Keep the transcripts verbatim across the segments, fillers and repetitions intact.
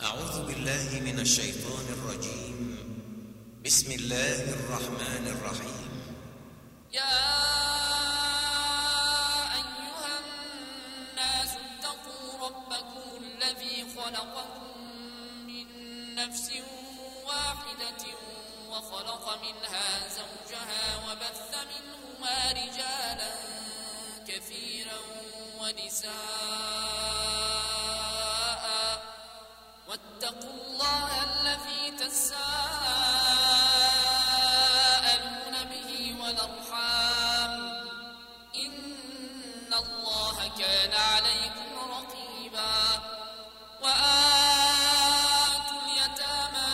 أعوذ بالله من الشيطان الرجيم. بسم الله الرحمن الرحيم. يا أيها الناس اتقوا ربكم الذي خلقكم من نفس واحدة وخلق منها زوجها وبث منهما رجالا كثيرا ونساء واتقوا الله الذي تساءلون به والأرحام إن الله كان عليكم رقيبا. وآتوا اليتامى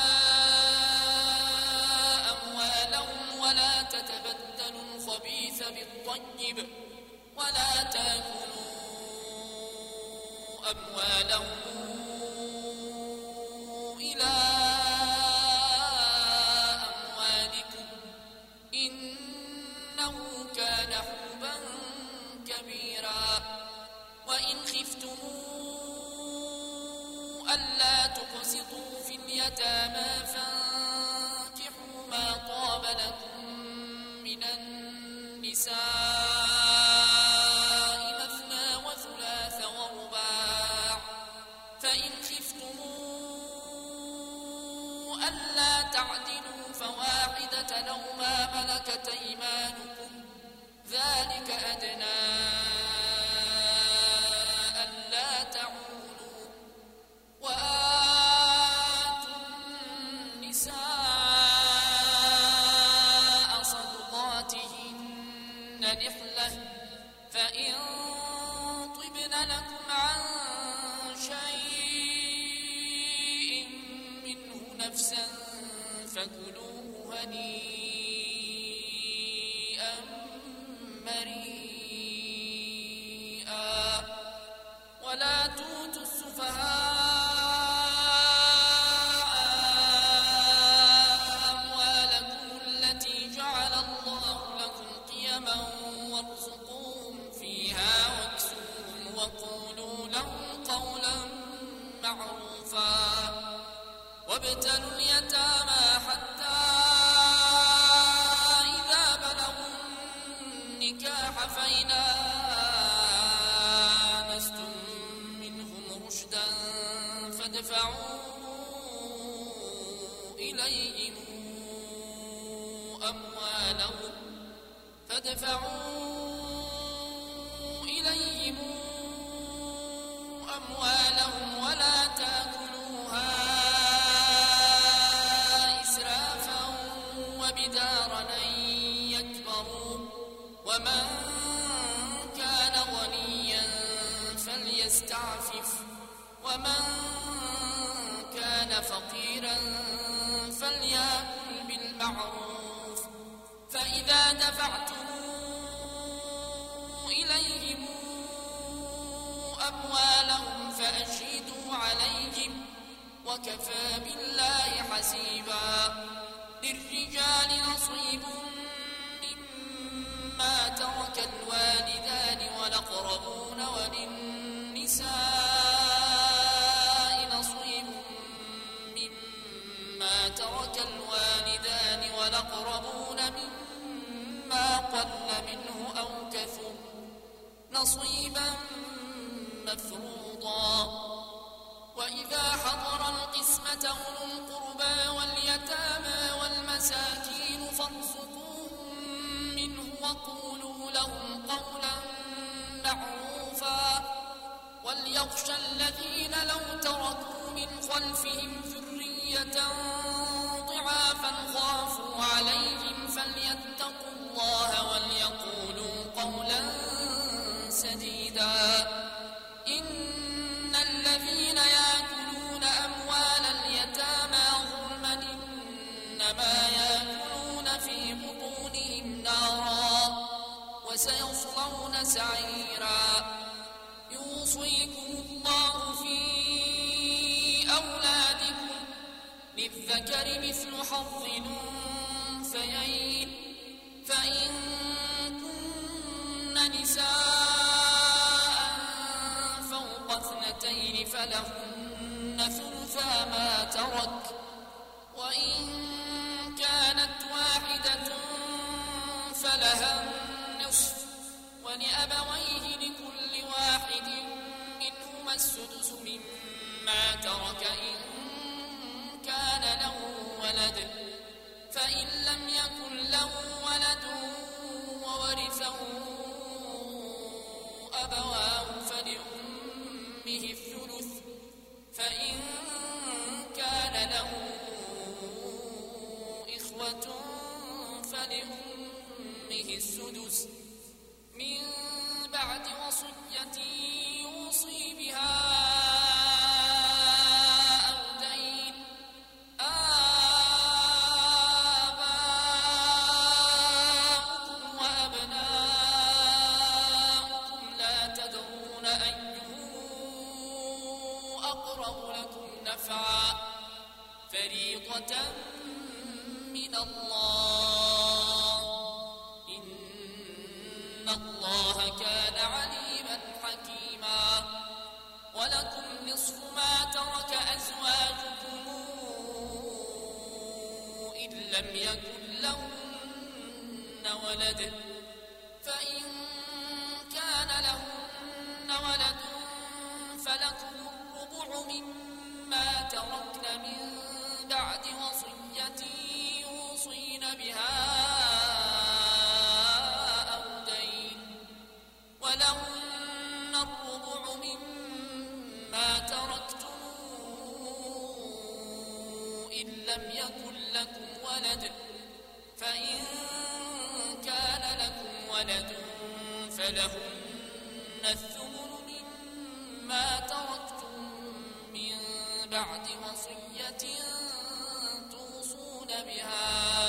أموالهم ولا تتبدلوا الخبيث بالطيب ولا تأكلوا أموالهم إلى أموالكم إنه كان حوبا كبيرا. وإن خفتم ألا تقسطوا في اليتامى فانكحوا ما طاب لكم من النساء مثنى وثلاث ورباع. فإن خفتم ألا تعدلوا فواحدة أو ما ملكت أيمانكم ذلك أدنى ألا تعولوا. وآتوا النساء صدقاتهن نحلة فإن طبن لكم عن شيء منه نفسا فكلوه هنيئا مريئا. ولا تؤتوا السفهاء أموالكم التي جعل الله لكم قيما وارزقوهم فيها واكسوهم وقولوا لهم قولا معروفا. وابتلوا اليتامى حتى إذا بلغوا النكاح فإن آنستم منهم رشدا فادفعوا إليهم أموالهم فادفعوا إليهم أموالهم ولا تأكلوها إسرافا وبدارا أن يكبروا. ومن كان غنيا فليستعفف ومن كان فقيرا فليأكل بالمعروف. فإذا دفعتم إليهم أموالهم فأشهدوا عليهم وكفى بالله حسيبا. للرجال نصيب مما ترك الوالدان والأقربون وللنساء نصيب مما ترك الوالدان والأقربون مما قل منه أو كثر نصيبا مفروضا. وإذا حضر القسمة أولو القربى واليتامى والمساكين فارزقوهم منه وقولوا لهم قولا معروفا. وليخشى الذين لو تركوا من خلفهم ذرية ضعافا خافوا عليهم فليتقوا الله وليقولوا قولا سديدا. إن الذين يأكلون أموال اليتامى ظلما إنما يأكلون في بطونهم نارا وسيصلون سعيرا. يوصيكم الله في أولادكم للذكر مثل حظ الأنثيين. فإن كن نساء فوق اثنتين فلهن ثلث ثلثا ما ترك وإن كانت واحدة فلها النصف ولأبويه لكل واحد منهما السدس مما ترك إن كان له ولد فإن لم يكن له ولد وورثه أبواه فلأمه الثلث فإن كان له إخوة فلأمه السدس من بعد وصية يوصي بها أو دين آباؤكم وأبناؤكم لا تدرون أيهم أقرب لكم نفعا فريضة من الله إن الله كان عليما حكيما ولكم نصف ما ترك أزواجكم إن لم يكن لهن ولد فإن كان لهن ولد فلكم الربع مما تركن من بعد وصية يوصين بها أو دين ولهن الربع مما تركتم إن لم يكن لكم ولد فإن كان لكم ولد فلهن الثمن مما تركتم من بعد وصية توصون بها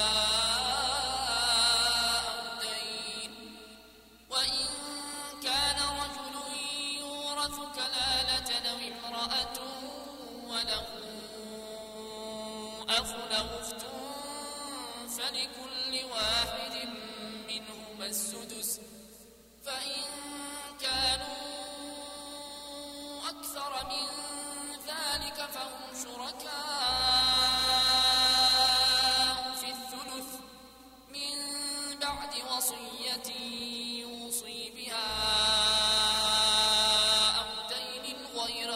أو دين وإن كان رجل يورث كلالة أو امرأة وله أخ أو أخت فلكل واحد منهما السدس فإن كانوا أكثر من ذلك فهم شركاء في الثلث من بعد وصية يوصي بها أو دين غير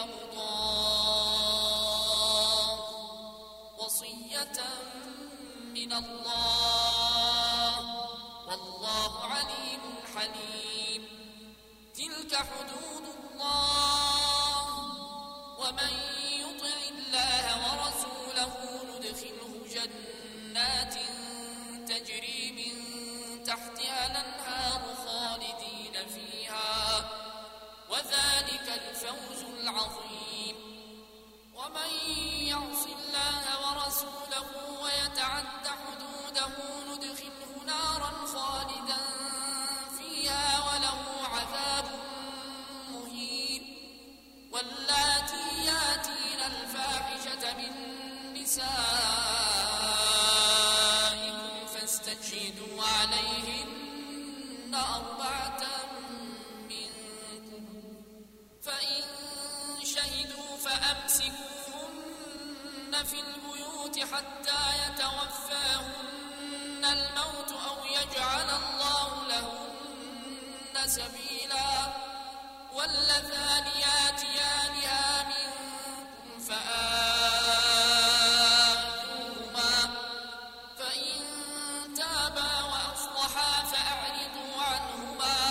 مضار وصية من الله والله عليم حليم تلك حدود الله ومن يطع الله ورسوله ندخله جنات تجري من تحتها الأنهار خالدين فيها وذلك الفوز العظيم ومن يعص الله ورسوله ويتعد حدوده ندخله نارا خالدا فيها وله عذاب مهين واللاتي ياتين الفاحشة من نسائكم فاستشهدوا عليهن أربعة منكم فإن شهدوا فأمسكوهن في البيوت حتى يتوفاهن الموت أو يجعل الله لهن سبيلا واللذان ياتيانها منكم فآذوهما فإن تابا وأصلحا فأعرضوا عنهما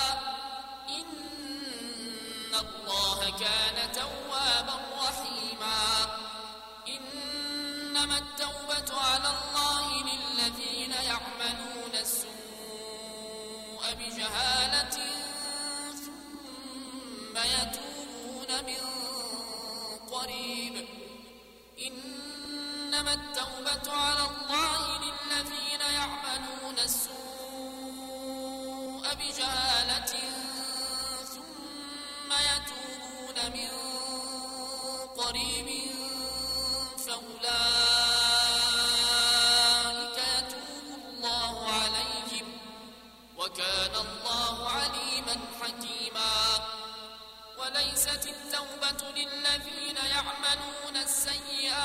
إن الله كان توابا رحيما إنما التوبة على الله للذين يعملون السوء بجهالة ثم يتوبون من قريب إنما التوبة على الله للذين يعملون السوء بجهالة ثم يتوبون من قريب فأولئك يتوب الله عليهم وكان الله عليما حكيما وليست التوبة للذين يعملون السيئات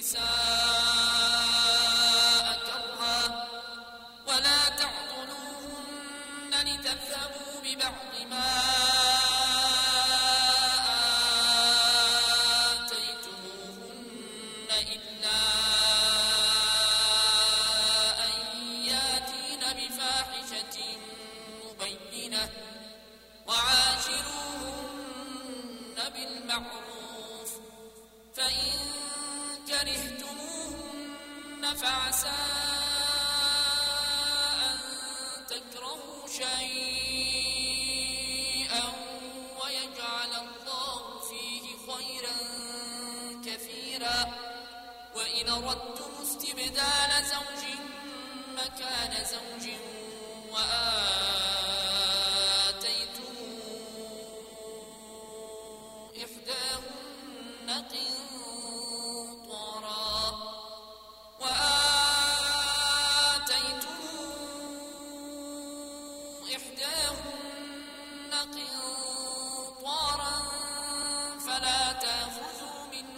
النساء كرها ولا تعضلوهن لتذهبوا ببعض ما آتيتموهن إلا أن ياتين بفاحشة مبينة وعاشروهن بالمعروف فإن كرهتموهن فعسى أن تكرهوا شيئا ويجعل الله فيه خيرا كثيرا وإن أردتم استبدال زوج مكان زوج وآتيتم إحداهن قنطارا وآتيتم إحداهن قنطارا فلا تأخذوا منه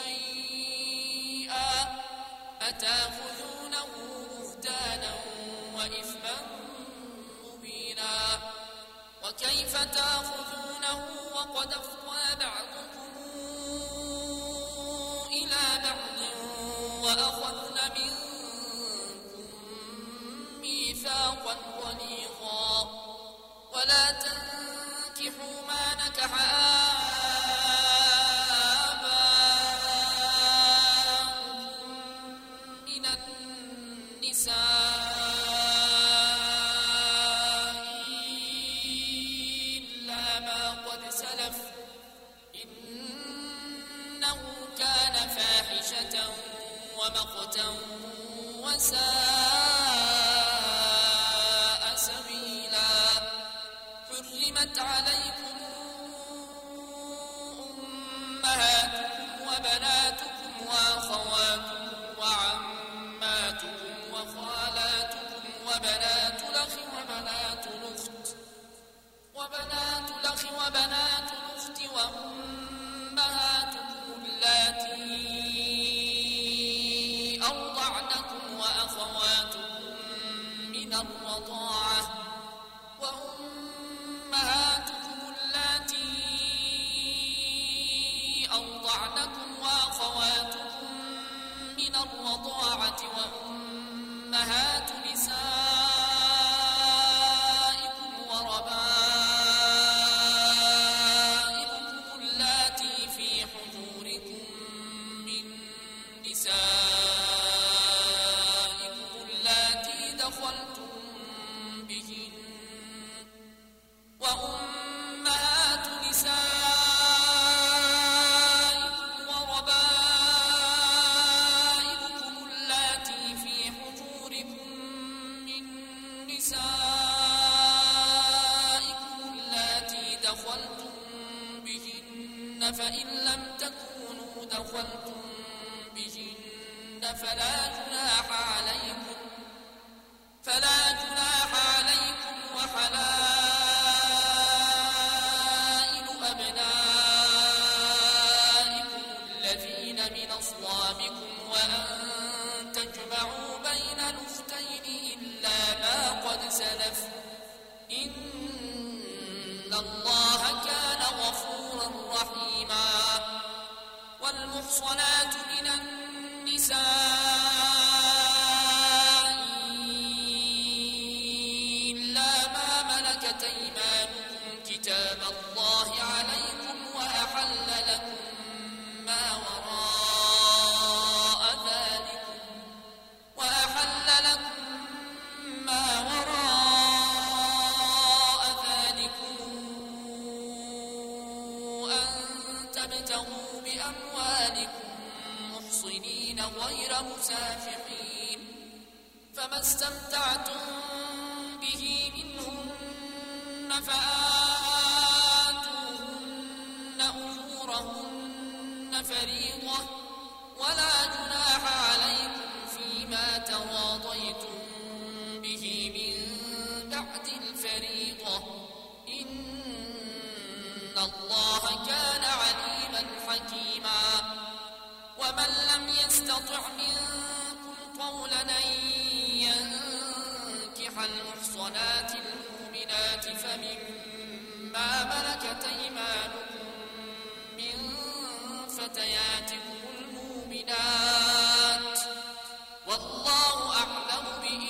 شيئا أتأخذونه بهتانا وإثما مبينا وكيف تأخذونه وقد أفضى بعضكم إلى بعض وأخذن منكم ميثاقا غليظا ولا تنكحوا ما نكح آباؤكم من النساء إلا ما قد سلف إنه كان فاحشة ومقتا وساء سبيلا حرمت عليكم أمهاتكم وبناتكم وأخواتكم وعماتكم وخالاتكم وبنات الأخ وبنات الأخت وبنات الأخ وبنات الأخت وأمهاتكم اللاتي أرضعنكم وأخواتكم من الرضاعة وأمهاتكم اللاتي أرضعنكم وأخواتكم من الرضاعة وأمهات نسائكم وربائبكم اللاتي في حجوركم من نسائكم اللاتي دخلتم بهن وأمهات نسائكم وربائبكم اللاتي في حجوركم من نسائكم اللاتي دخلتم بهن فإن لم تكونوا دخلتم بهن فلا جناح عليكم فلا جناح عليكم وحلائل أبنائكم الذين من أصلابكم وأن تجمعوا بين الأختين إلا ما قد سلف إن الله كان غفورا رحيما والمحصنات من النساء إلا ما ملكت أيمانكم كتاب الله عليكم وأحل لكم ما وراء ذلكم وأحل لكم ما وراء ذلكم أن تبتغوا بأموالكم محصنين غير مسافحين فما استمتعتم به منهن فآتوهن أجورهن فريضة ولا جناح عليكم فيما تراضيتم به من بعد الفريضة إن الله كان عليما حكيما ومن لم يستطع يستطع منكم طولا أن ينكح المحصنات المؤمنات فمما ملكت أيمانكم من فتياتكم المؤمنات والله أعلم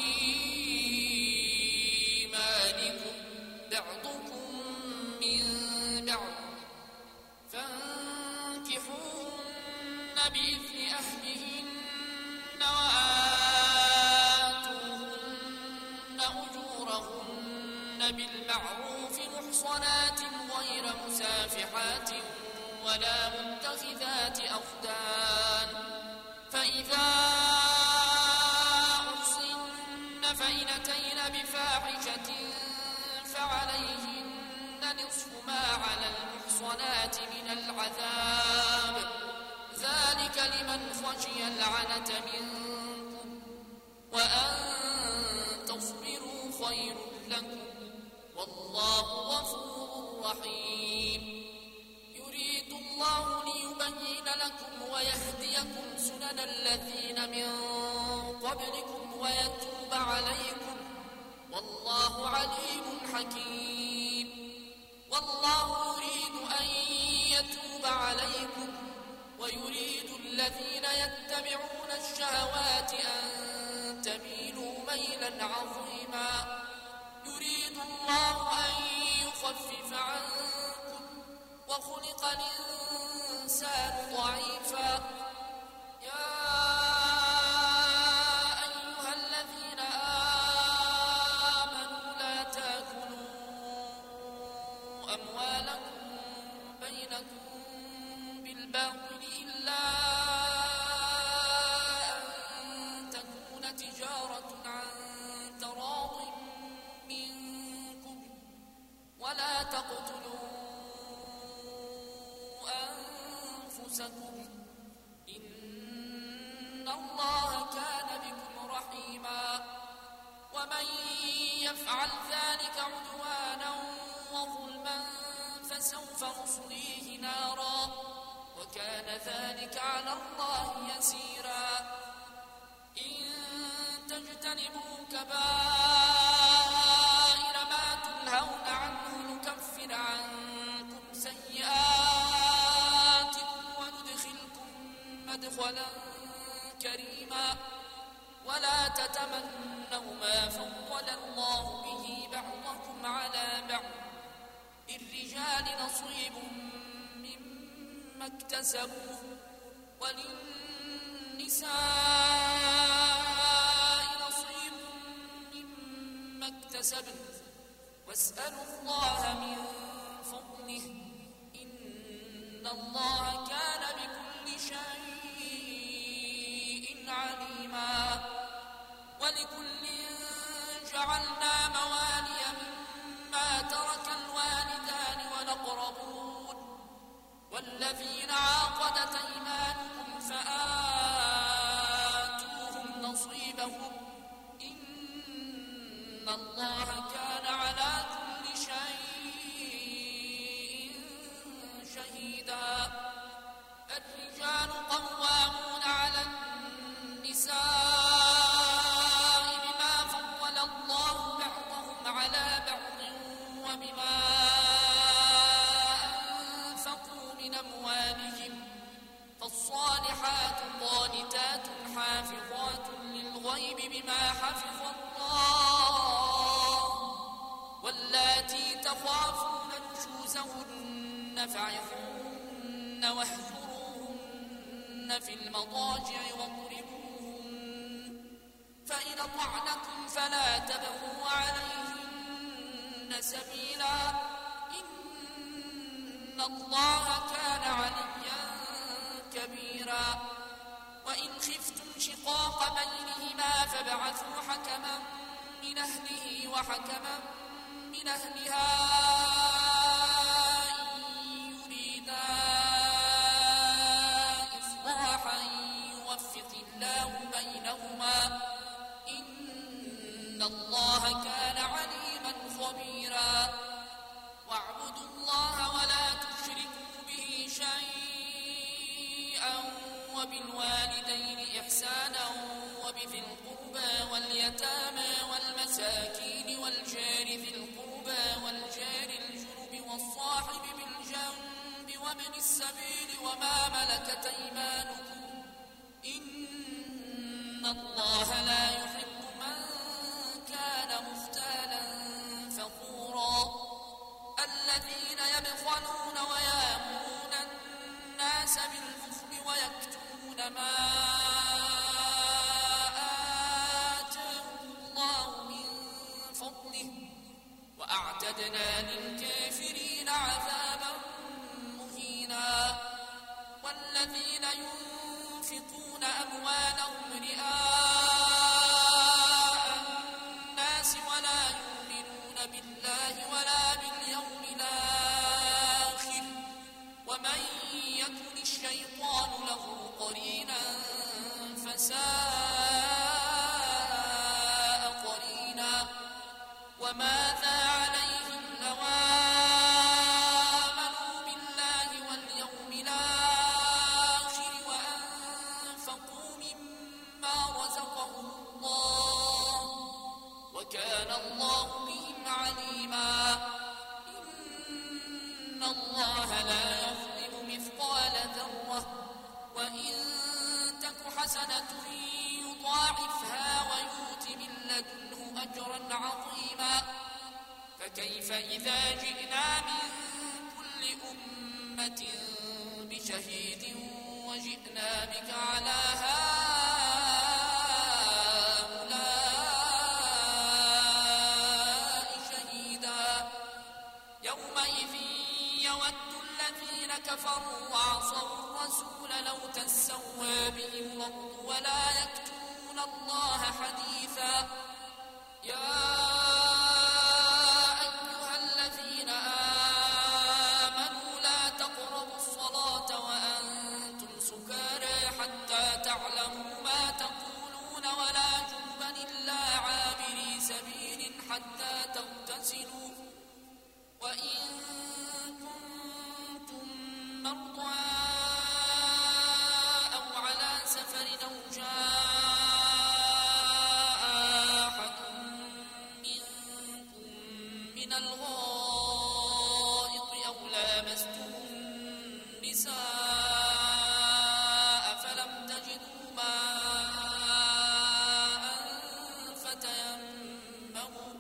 بإيمانكم بعضكم من بعض فانكحوهن بإذن أهلهن وآتوهن أجورهن بالمعروف محصنات غير مسافحات ولا متخذات أخدان فإذا أحصن فإن أتين بفاحشة فعليهن نصف ما على المحصنات من العذاب ذلك لمن خشي العنة منكم وأن تصبروا خير لكم والله غفور رحيم يريد الله ليبين لكم ويهديكم سنن الذين من قبلكم ويتوب عليكم والله عليم حكيم والله يريد أن يتوب عليكم ويريد الذين يتبعون الشهوات أن تميلوا ميلا عظيما يريد الله أن يخفف عنكم وخلق الإنسان ضعيفا يا أيها الذين آمنوا لا تأكلوا أموالكم بينكم بالباطل إلا أن تكون تجارة عن تراض منكم ولا تقتلوا أنفسكم إن الله كان بكم رحيما ومن يفعل ذلك عدوانا وظلما فسوف نصليه نارا وكان ذلك على الله يسيرا إن تجتنبوا كبائر ما تنهون عنه نكفر عنكم سيئاتكم وندخلكم مدخلا كريما ولا تتمنوا ما فضل الله به بعضكم على بعض للرجال نصيب مما اكتسبوا وللنساء نصيب مما اكتسبن واسألوا الله من فضله إن الله كان بكل شيء عليما ولكل جعلنا موالي مما ترك الوالدان والأقربون والذين عقدت أيمانكم فآتوهم نصيبهم إن الله كان على كل شيء شهيدا الرجال قوامون على النساء بما فضل الله بعضهم على بعض وبما أنفقوا من أموالهم فالصالحات قانتات حافظات للغيب بما حفظ الله واللاتي تخافون نشوزهن فعظوهن واهجروهن في المضاجع واضربوهن فإن أطعنكم فلا تبغوا عليهن سبيلا إن الله كان عليا كبيرا وإن خفتم شقاق بينهما فابعثوا حكما من أهله وحكما من أهلها إن يريدا إصلاحا يوفق الله بينهما إن الله كان عليما خبيرا واعبدوا الله ولا تشركوا به شيئا وبالوالدين إحسانا وبذي القربى واليتامى والمساكين والجار ذي القربى والجار الجنب والصاحب بالجنب وابن السبيل وما ملكت أيمانكم إن الله لا يحب من كان مختالا فخورا الذين يبخلون ويأمرون الناس بالبخل ويكتمون ما آتاهم الله من فضله وأعتدنا للكافرين عذابا مهينا والذين ينفقون أموالهم رئاء الناس ولا يؤمنون بالله ولا باليوم الآخر ومن يكن الشيطان له قرينا فساء قرينا وماذا عليهم لو آمنوا بالله واليوم الآخر وأنفقوا مما رزقهم الله وكان الله بهم عليما إن الله لا يظلم مثقال ذرة وإن تك حسنة يضاعفها ويؤت من لدنه أجرا عظيما فكيف إذا جئنا من كل أمة بشهيد وجئنا بك على هؤلاء شهيدا يومئذ يود الذين كفروا وعصوا الرسول لو تسوى بهم الأرض ولا يكتمون الله حديثا يا أيها الذين آمنوا لا تقربوا الصلاة وأنتم سكارى حتى تعلموا ما تقولون ولا جنبا إلا عابري سبيل حتى تغتسلوا وإن كنتم مرضى أو على سفر أو جاء أحد منكم من الغائط أو لامستم النساء فلم تجدوا ماء فتيمموا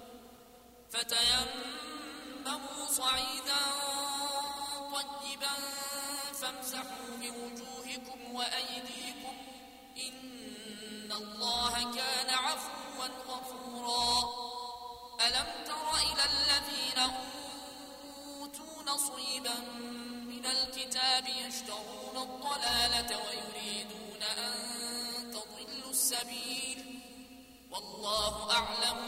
فتيمموا صعيدا طيبا فامسحوا بوجوهكم وأيديكم إن الله كان عفوا غفورا ألم تر إلى الذين أوتوا نصيبا من الكتاب يشترون الضلالة ويريدون أن تضلوا السبيل والله أعلم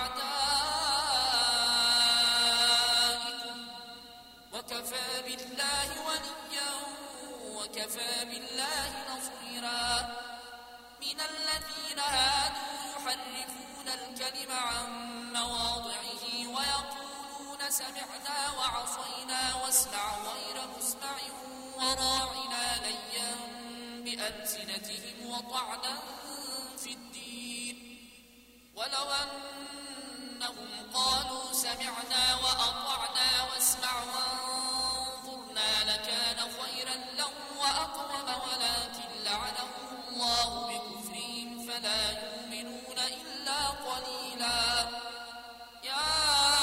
بأعدائكم وكفى بالله وليا وكفى بالله نصيرا من الذين هادوا يحرفون الكلم عن مواضعه ويقولون سمعنا وعصينا واسمع غير مسمع وراعنا ليا بألسنتهم وطعنا في الدين ولو أنهم قالوا سمعنا وأطعنا واسمع وانظرنا لكان خيرا لهم وأقوم ولكن لعنهم الله بكفرهم فلا يؤمنون إلا قليلا يا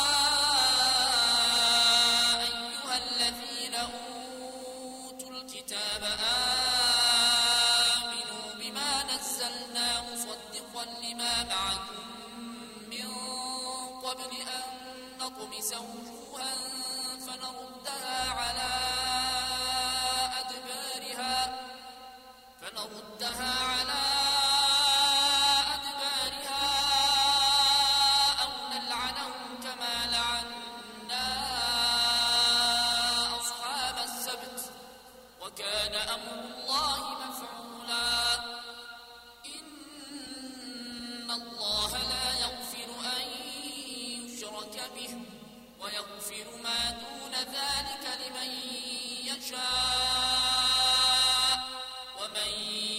أيها الذين أوتوا الكتاب آمنوا بما نزلنا مصدقا لما معكم من قبل أن نطمس وجوها فنردها على أدبارها فنردها على أدبارها أو نلعنهم كما لعنا أصحاب السبت وكان أمر الله مفعولا إن الله لا يغفر أن يشرك به ويغفر ما دون ذلك لمن يشاء ومن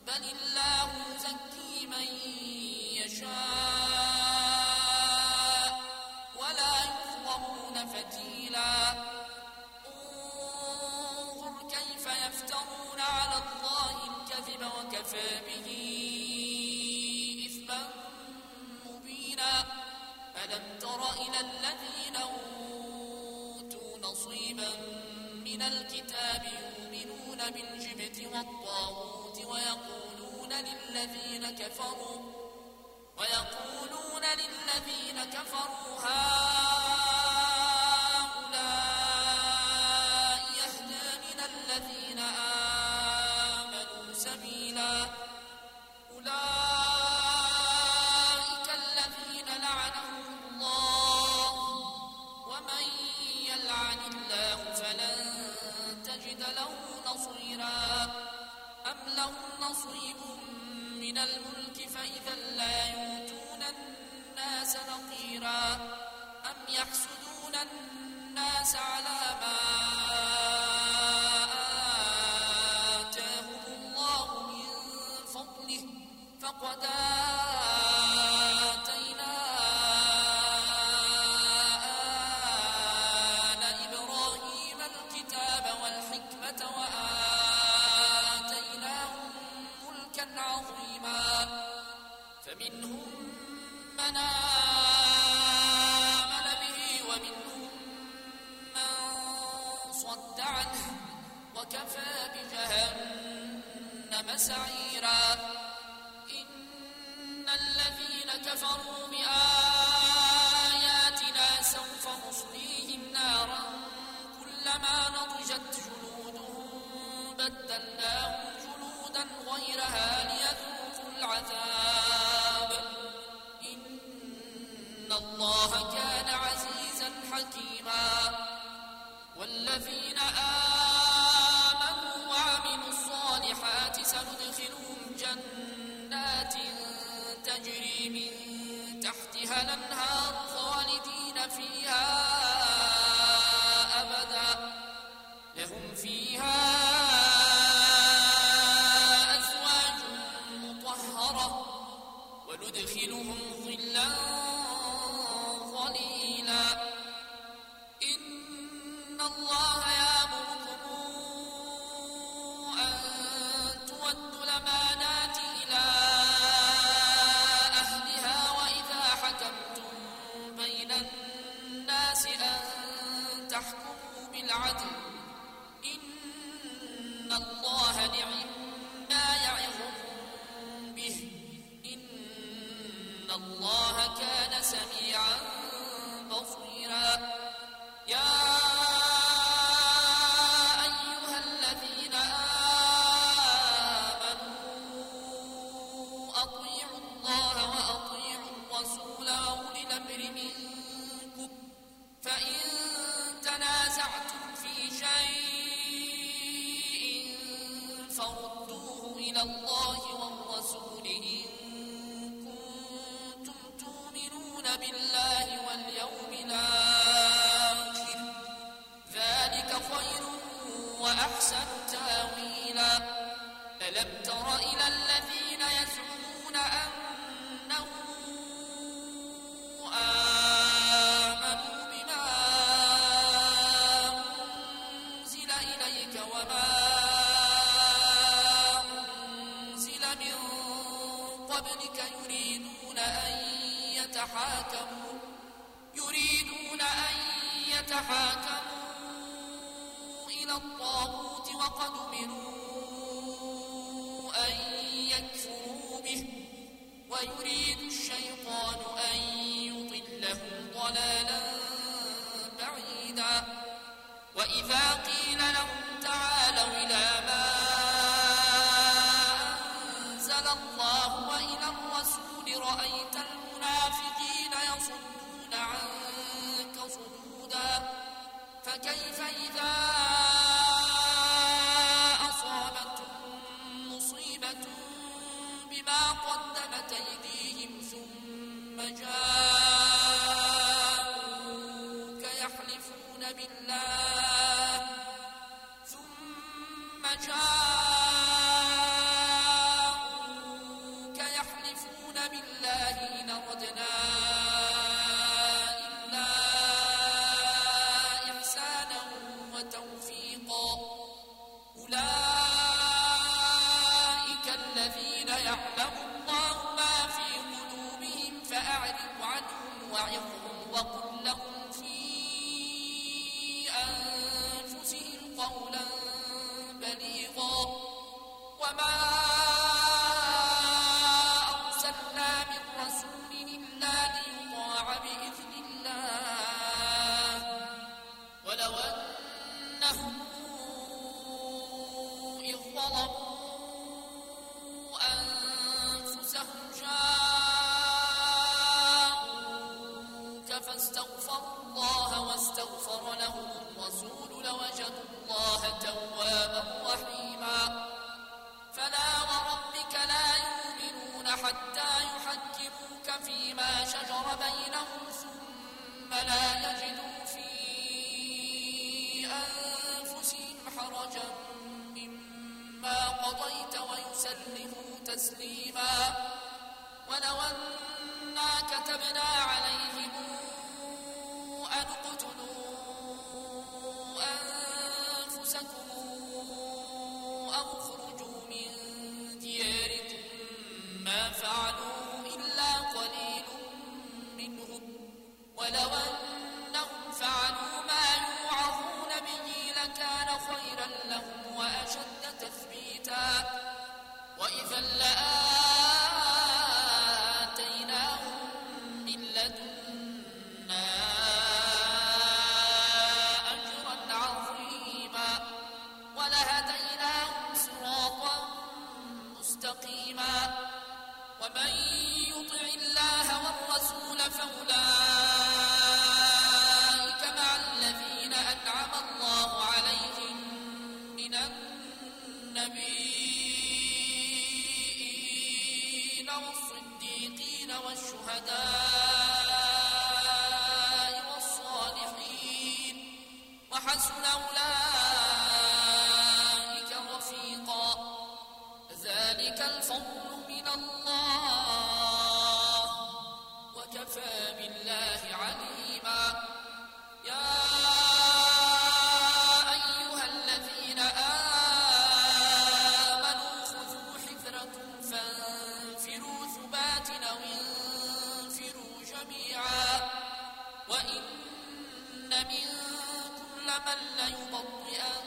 بل الله يزكي من يشاء ولا يظلمون فتيلا انظر كيف يفترون على الله الكذب وكفى به إثما مبينا ألم تر إلى الذين أوتوا نصيبا من الكتاب يؤمنون بالجبت والطاغوت ويقولون للذين كفروا ويقولون للذين كفروا هؤلاء يهدى من الذين آمنوا سبيلا أولئك الذين لعنهم الله ومن يلعن الله فلن تجد له نصيرا أم لهم نصيب من الملك فإذا لا يؤتون الناس نقيرا أم يحسدون الناس على ما آتاهم الله من فضله فقد آتينا آل إبراهيم الكتاب والحكمة وآتيناهم ملكا عظيما فمنهم من آمن به ومنهم من صد عنه وكفى بجهنم سعيرا إن الذين كفروا بآياتنا سوف نصليهم نارا كلما نضجت جلودهم بدلناهم جلودا غيرها ليذوقوا العذاب إن الله كان عزيزا حكيما والذين آمنوا وعملوا الصالحات سندخلهم جنات تجري من تحتها الأنهار خالدين فيها أبدا لهم فيها أزواج مطهرة وندخلهم ظلا ظليلا إن الله يأمركم أن تؤدوا الأمانات إلى أهلها وإذا حكمتم بين الناس أن تحكموا بالعدل إن الله نعم ما يعظكم به إن الله كان سميعا بصيرا يا أيها الذين آمنوا أطيعوا الله وأطيعوا الرسول وأولي الأمر منكم فإن تنازعتم في شيء فردوه إلى الله والرسول إن كنتم تؤمنون بالله واليوم الآخر ذلك خير وأحسن تاويلا ألم تر إلى الذين يزعمون أنهم آمنوا بما أنزل إليك وما أنزل من قبلك يريدون أن يتحاكموا يريدون أن يتحاكموا إلى الطاغوت وقد أمروا أن يكفروا به ويريد الشيطان أن يضلهم ضلالا بعيدا وإذا قيل لهم تعالوا إلى ما أنزل الله وإلى الرسول رأيت المنافقين يصدون عنك صدودا فكيف إذا أصابتهم مصيبة بما قدمت أيديهم ثم جاءوك يحلفون بالله ثم جاءوك وقل لهم في أنفسهم قولا بليغا وما أرسلنا من رسول إلا ليطاع بإذن الله ولو أنهم إذ ظلموا أنفسهم جاءوك فاستغفروا الله واستغفر لهم الرسول لوجدوا الله توابا رحيما فلا وربك لا يؤمنون حتى يحكموك فيما شجر بينهم ثم لا يجدوا في أنفسهم حرجا مما قضيت ويسلموا تسليما ولو أنا كتبنا عليهم أن اقتلوا أنفسكم أو اخرجوا من دياركم ما فعلوه إلا قليل منهم ولو أنهم فعلوا ما يوعظون به لكان خيرا لهم وأشد تثبيتا وإذا لآتيناهم من لدنا أجرا عظيما ولهديناهم صراطا مستقيما ومن يطع الله والرسول فأولئك مع الذين أنعم الله عليهم من النبيين والصديقين والشهداء والصالحين وحسن أولئك رفيقا ذلك الفضل من الله وكفى بالله عليما يا أيها الذين آمنوا خذوا حذركم فانفروا ثبات أو انفروا جميعا وإن منكم لمن ليبطئن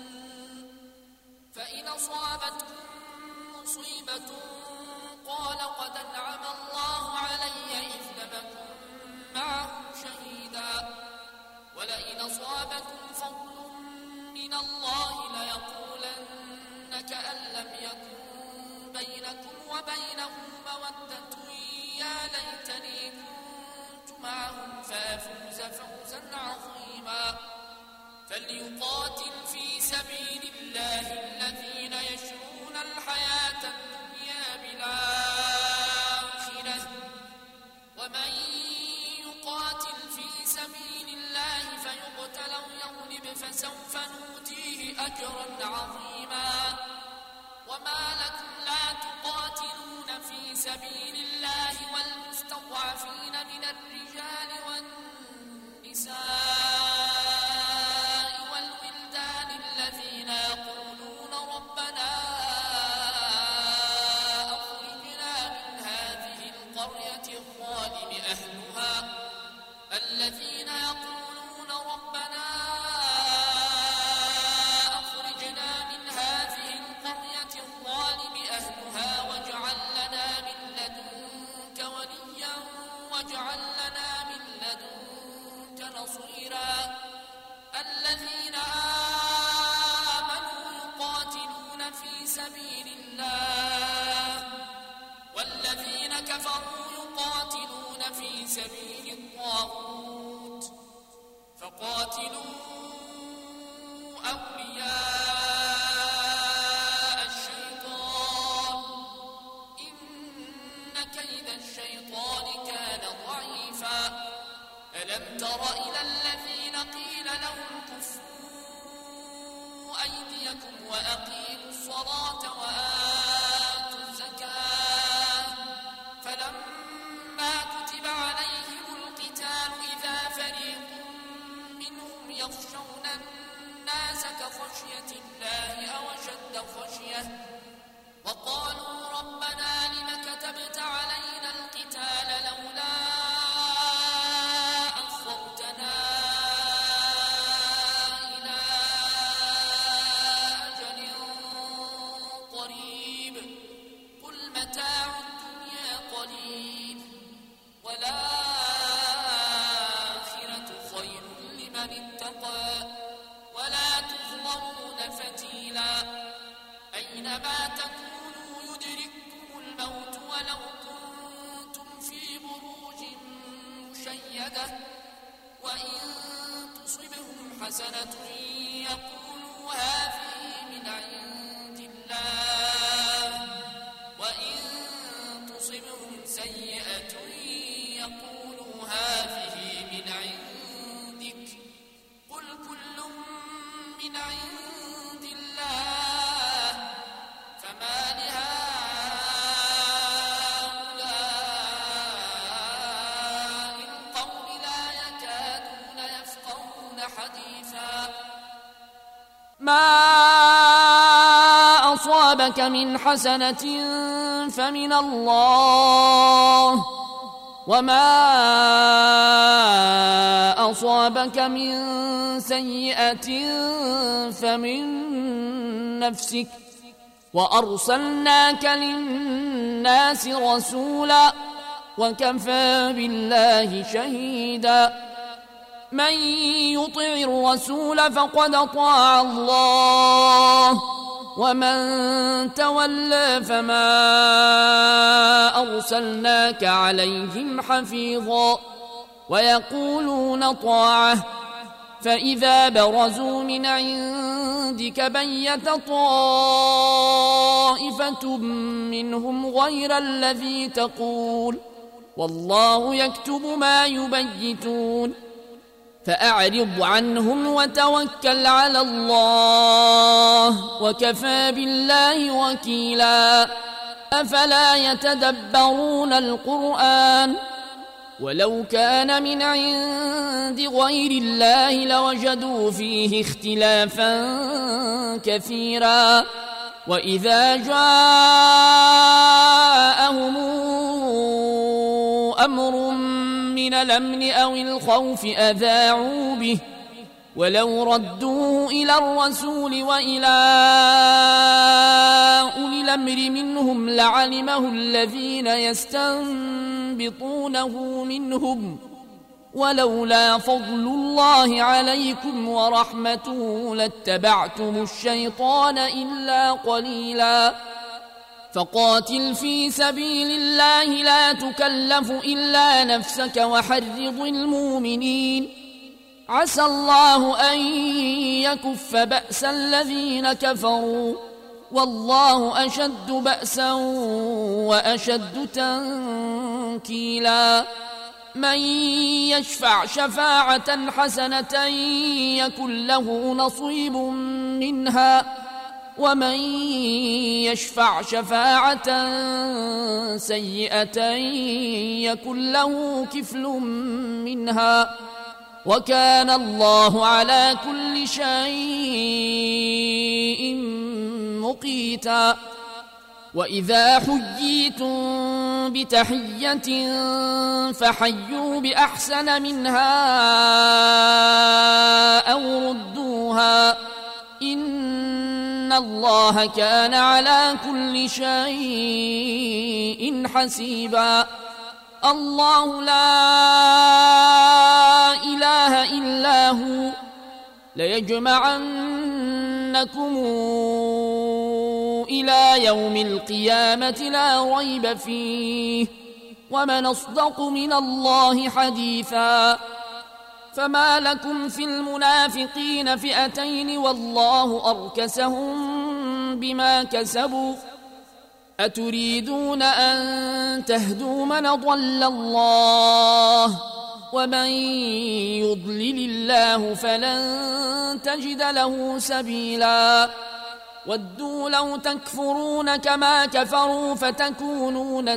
فإن أصابتكم مصيبة قال قد أنعم الله علي إذ لم أكن معهم شهيدا ولئن أصابكم فضل من الله ليقولن كأن لم يكن بينكم وبينه مودة يا ليتني كنت معهم فأفوز فوزا عظيما فليقاتل في سبيل الله الذين يشرون الحياة الدنيا بالآخرة ومن يقاتل في سبيل الله فيقتل أو يغلب فسوف نؤتيه أجرا عظيما وما لكم لا تقاتلون في سبيل الله والمستضعفين من الرجال والنساء والولدان الذين يقولون ربنا أخرجنا من هذه القرية الظالم أهلها الذين يقولون ربنا أخرجنا من هذه القرية الظالم أهلها واجعل لنا من لدنك وليا واجعل لنا من لدنك نصيرا الذين آمنوا يقاتلون في سبيل الله والذين كفروا يقاتلون في سبيل الطاغوت فقاتلوا أولياء الشيطان إن كيد الشيطان كان ضعيفا ألم تر إلى الذين قيل لهم كفوا أيديكم وأقيموا الصلاة وآتوا الزكاة فلما كتب عليهم القتال إذا فريق منهم يخشون الناس كخشية الله أو أشد خشية وقالوا ربنا لم كتبت علينا القتال لولا متاع الدنيا قليل والآخرة خير لمن اتقى ولا تظلمون فتيلا أينما تكونوا يدرككم الموت ولو كنتم في بروج مشيدة وإن تصبهم حسنة يقولوا هذه من عند الله وإن تصبهم سيئة يقولوا هذه من عندك قل كل من عند الله فما لهؤلاء القوم لا يكادون يفقهون حديثا ما أصابك من حسنة فمن الله وما أصابك من سيئة فمن نفسك وأرسلناك للناس رسولا وكفى بالله شهيدا من يطع الرسول فقد أطاع الله ومن تولى فما أرسلناك عليهم حفيظا ويقولون طاعة فإذا برزوا من عندك بيت طائفة منهم غير الذي تقول والله يكتب ما يبيتون فأعرض عنهم وتوكل على الله وكفى بالله وكيلا أفلا يتدبرون القرآن ولو كان من عند غير الله لوجدوا فيه اختلافا كثيرا وإذا جاءهم أمر من الأمن أو الخوف أذاعوا به ولو ردوه إلى الرسول وإلى أولي الأمر منهم لعلمه الذين يستنبطونه منهم ولولا فضل الله عليكم ورحمته لاتبعتم الشيطان إلا قليلا فقاتل في سبيل الله لا تكلف إلا نفسك وحرض المؤمنين عسى الله أن يكف بأس الذين كفروا والله أشد بأسا وأشد تنكيلا من يشفع شفاعة حسنة يكن له نصيب منها ومن يشفع شفاعة سيئة يكن له كفل منها وكان الله على كل شيء مقيتا وإذا حييتم بتحية فحيوا بأحسن منها أو ردوها إن الله كان على كل شيء حسيبا الله لا إله إلا هو ليجمعنكم إلى يوم القيامة لا ريب فيه ومن أصدق من الله حديثا فما لكم في المنافقين فئتين والله أركسهم بما كسبوا أتريدون أن تهدوا من ضل الله ومن يضلل الله فلن تجد له سبيلا ودوا لو تكفرون كما كفروا فتكونون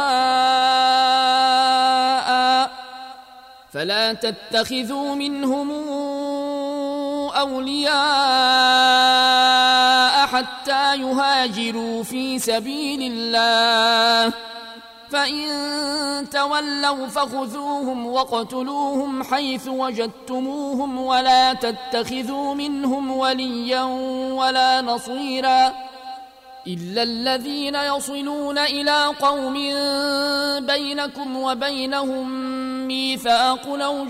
سواء فلا تتخذوا منهم أولياء حتى يهاجروا في سبيل الله فإن تولوا فخذوهم واقتلوهم حيث وجدتموهم ولا تتخذوا منهم وليا ولا نصيرا إلا الذين يصلون إلى قوم بينكم وبينهم ميثاق أو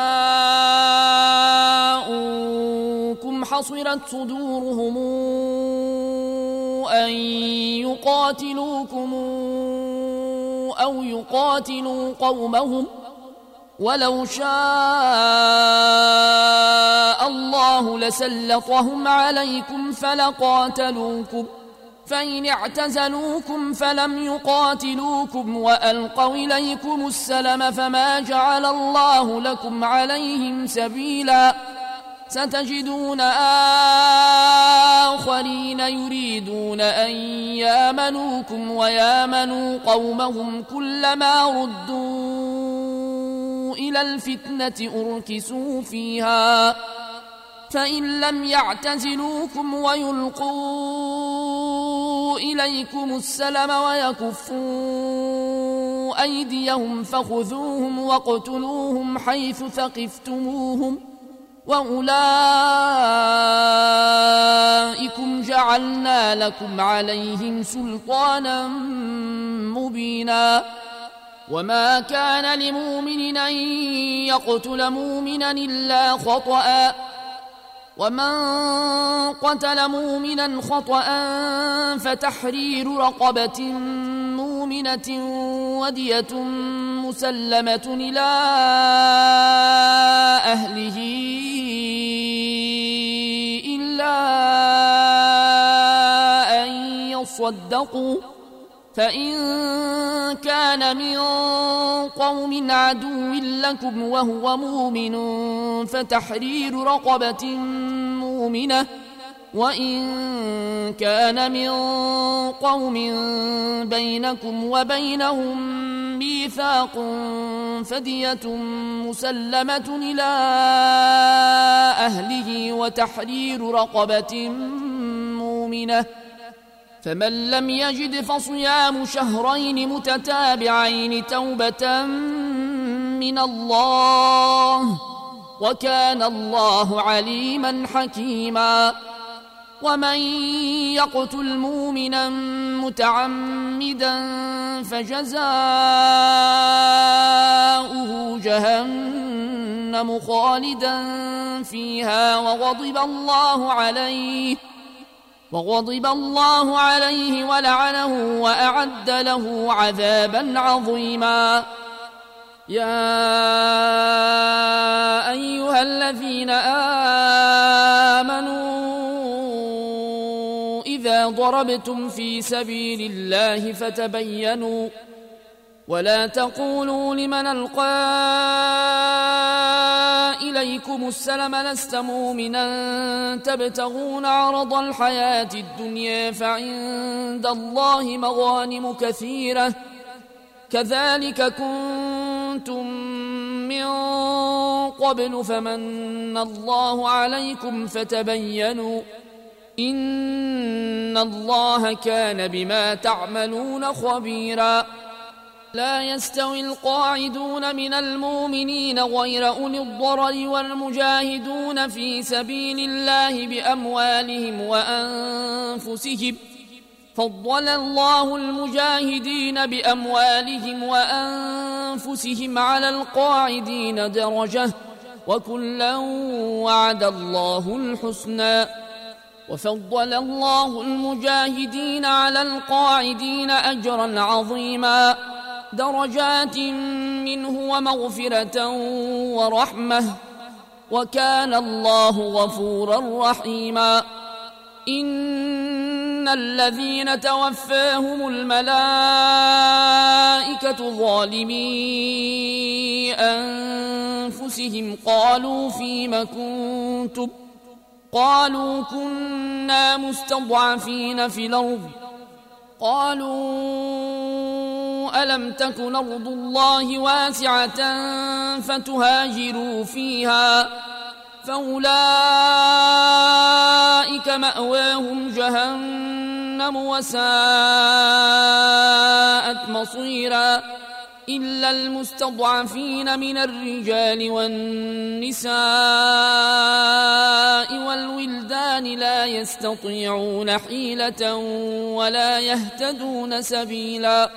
جاءوكم حصرت صدورهم أن يقاتلوكم أو يقاتلوا قومهم ولو شاء الله لسلطهم عليكم فلقاتلوكم فإن اعتزلوكم فلم يقاتلوكم وألقوا إليكم السلم فما جعل الله لكم عليهم سبيلا ستجدون آخرين يريدون أن يامنوكم ويامنوا قومهم كلما ردوا إلى الفتنة أركسوا فيها فإن لم يعتزلوكم ويلقوا إليكم السلم ويكفوا أيديهم فخذوهم واقتلوهم حيث ثقفتموهم وأولئكم جعلنا لكم عليهم سلطانا مبينا وما كان لمؤمن أن يقتل مؤمنا إلا خطأ ومن قتل مؤمنا خطأ فتحرير رقبة مؤمنة ودية مسلمة إلى أهله إلا أن يصدقوا فإن كان من قوم عدو لكم وهو مؤمن فتحرير رقبة مؤمنة وإن كان من قوم بينكم وبينهم ميثاق فدية مسلمة إلى أهله وتحرير رقبة مؤمنة فمن لم يجد فصيام شهرين متتابعين توبة من الله وكان الله عليما حكيما ومن يقتل مؤمنا متعمدا فجزاؤه جهنم خالدا فيها وغضب الله عليه وغضب الله عليه ولعنه وأعد له عذابا عظيما يا أيها الذين آمنوا إذا ضربتم في سبيل الله فتبينوا ولا تقولوا لمن ألقى إليكم السلم لست مؤمنا تبتغون عرض الحياة الدنيا فعند الله مغانم كثيرة كذلك كنتم من قبل فمن الله عليكم فتبينوا إن الله كان بما تعملون خبيرا لا يستوي القاعدون من المؤمنين غير أولي الضرر والمجاهدون في سبيل الله بأموالهم وأنفسهم فضل الله المجاهدين بأموالهم وأنفسهم على القاعدين درجة وكلا وعد الله الحسنى وفضل الله المجاهدين على القاعدين أجرا عظيما درجات منه ومغفرة ورحمة وكان الله غفورا رحيما إن الذين توفاهم الملائكة ظالمي أنفسهم قالوا فيم كنتم قالوا كنا مستضعفين في الأرض قالوا ألم تكن أرض الله واسعة فتهاجروا فيها فأولئك مأواهم جهنم وساءت مصيرا إلا المستضعفين من الرجال والنساء والولدان لا يستطيعون حيلة ولا يهتدون سبيلا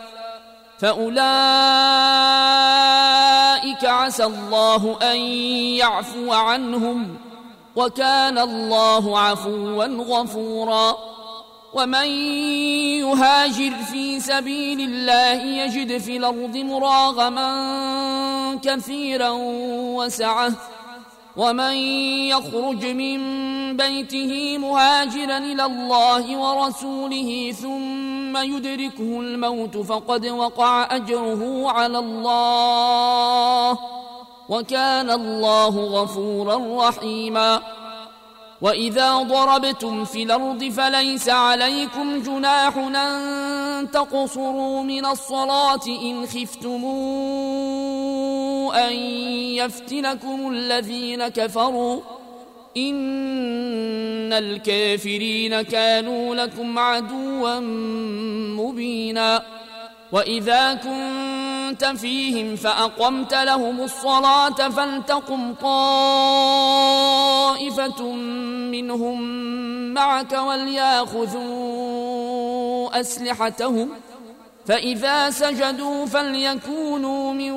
فأولئك عسى الله أن يعفو عنهم وكان الله عفوا غفورا ومن يهاجر في سبيل الله يجد في الأرض مراغما كثيرا وسعة ومن يخرج من بيته مهاجرا إلى الله ورسوله ثم يدركه الموت فقد وقع أجره على الله وكان الله غفورا رحيما وإذا ضربتم في الأرض فليس عليكم جناح أن تقصروا من الصلاة إن خفتم أن يفتنكم الذين كفروا إن الكافرين كانوا لكم عدوا مبينا وإذا كنت فيهم فأقمت لهم الصلاة فلتقم طائفة منهم معك وليأخذوا أسلحتهم فإذا سجدوا فليكونوا من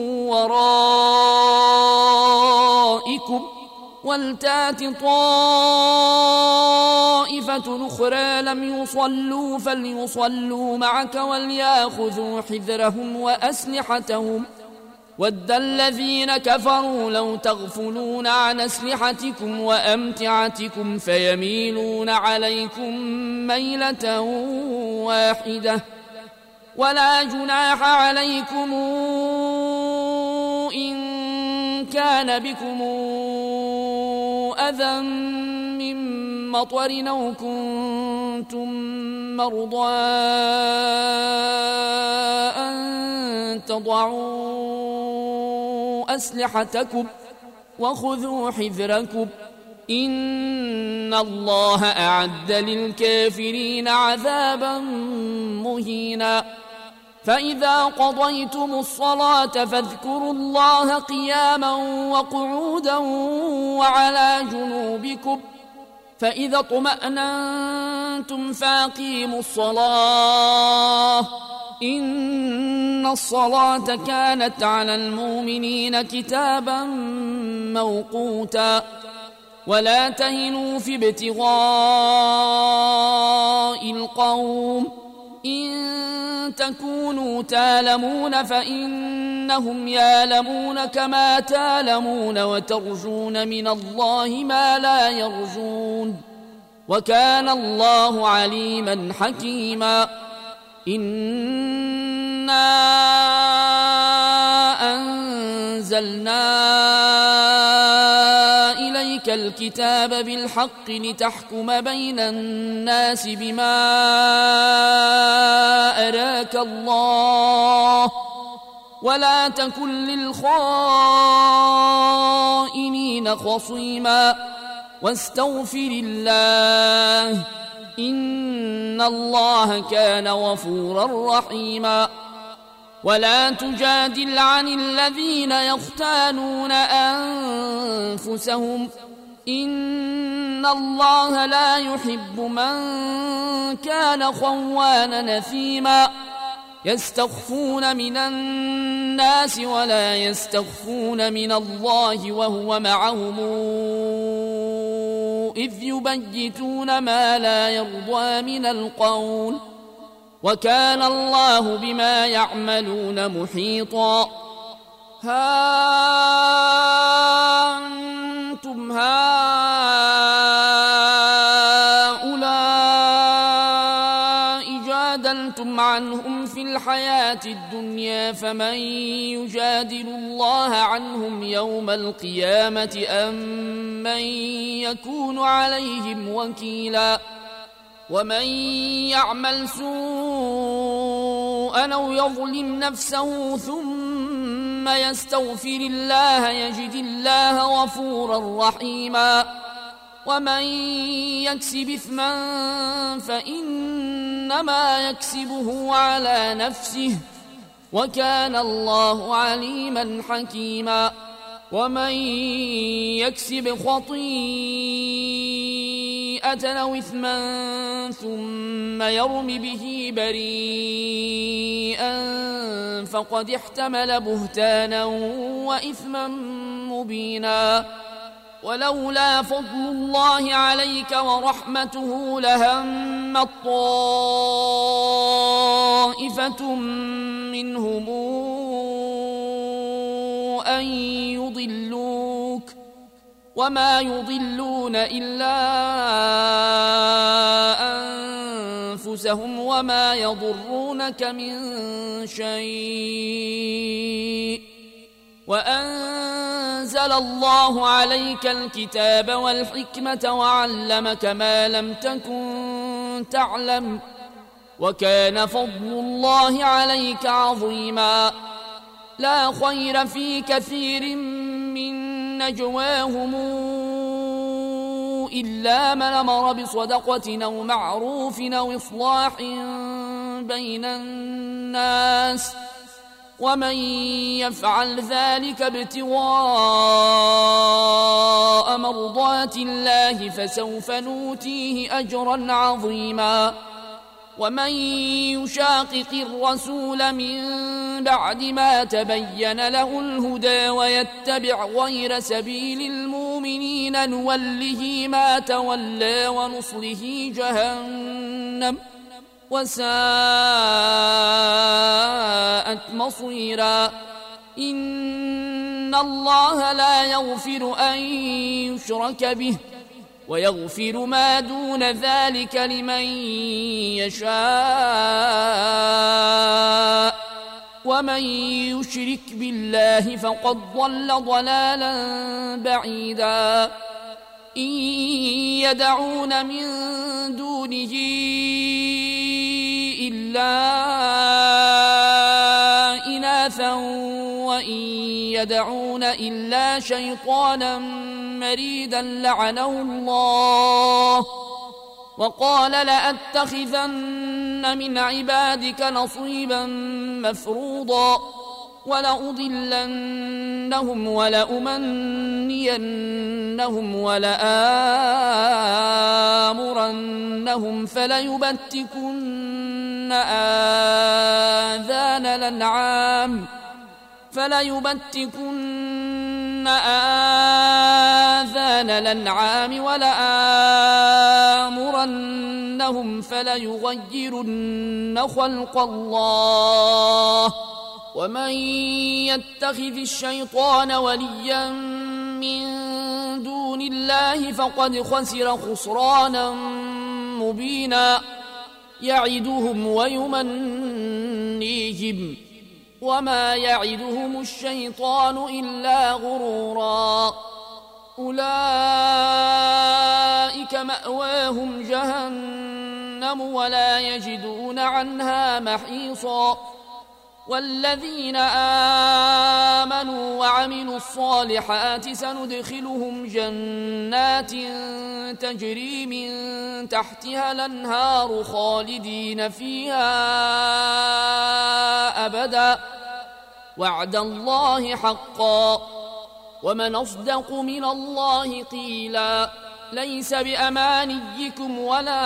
ورائكم ولتات طائفة أخرى لم يصلوا فليصلوا معك وليأخذوا حذرهم وأسلحتهم ود الذين كفروا لو تغفلون عن أسلحتكم وأمتعتكم فيميلون عليكم ميلة واحدة ولا جناح عليكم إن كان بكم أذى من مطر أو كنتم مرضى أن تضعوا أسلحتكم وخذوا حذركم إن الله أعد للكافرين عذابا مهينا فإذا قضيتم الصلاة فاذكروا الله قياما وقعودا وعلى جنوبكم فإذا اطمأننتم فأقيموا الصلاة إن الصلاة كانت على المؤمنين كتابا موقوتا ولا تهنوا في ابتغاء القوم إن تكونوا تالمون فإنهم يالمون كما تالمون وترجون من الله ما لا يرجون وكان الله عليما حكيما إنا أنزلنا إليك الكتاب بالحق لتحكم بين الناس بما أراك الله ولا تكن للخائنين خصيما واستغفر الله إن الله كان غفورا رحيما ولا تجادل عن الذين يختانون أنفسهم إن الله لا يحب من كان خوانا نثيما يستخفون من الناس ولا يستخفون من الله وهو معهم إذ يبيتون ما لا يرضى من القول وكان الله بما يعملون محيطا ها أنتم هؤلاء جادلتم عنهم في الحياة الدنيا فمن يجادل الله عنهم يوم القيامة أم من يكون عليهم وكيلا ومن يعمل سوءا أو يظلم نفسه ثم يستغفر الله يجد الله غفورا رحيما ومن يكسب إثما فإنما يكسبه على نفسه وكان الله عليما حكيما. ومن يكسب خطيئة أو إثما ثم يرم به بريئا فقد احتمل بهتانا وإثما مبينا. ولولا فضل الله عليك ورحمته لهمت طائفة منهم أن يضلوك وما يضلون إلا أنفسهم وما يضرونك من شيء. وأنزل الله عليك الكتاب والحكمة وعلمك ما لم تكن تعلم وكان فضل الله عليك عظيما. لا خير في كثير من نجواهم إلا من أمر بصدقة أو معروف أو إصلاح بين الناس ومن يفعل ذلك ابتغاء مرضات الله فسوف نؤتيه أجرا عظيما. ومن يشاقق الرسول من بعد ما تبين له الهدى ويتبع غير سبيل المؤمنين نوله ما تولى ونصله جهنم وساءت مصيرا. إن الله لا يغفر أن يشرك به ويغفر ما دون ذلك لمن يشاء ومن يشرك بالله فقد ضل ضلالا بعيدا. إن يدعون من دونه إلا إناثا وإن يدعون إلا شيطانا مريدا لعنه الله وقال لأتخذن من عبادك نصيبا مفروضا ولأضلنهم ولأمنينهم ولآمرنهم فليبتكن آذان الأنعام فليبتكن آذان الأنعام ولآمرنهم فليغيرن خلق الله. ومن يتخذ الشيطان وليا من دون الله فقد خسر خسرانا مبينا. يعدهم ويمنيهم وما يعدهم الشيطان إلا غرورا. أولئك مأواهم جهنم ولا يجدون عنها محيصا. والذين آمنوا وعملوا الصالحات سندخلهم جنات تجري من تحتها الأنهار خالدين فيها أبدا وعد الله حقا ومن أصدق من الله قيلا. ليس بأمانيكم ولا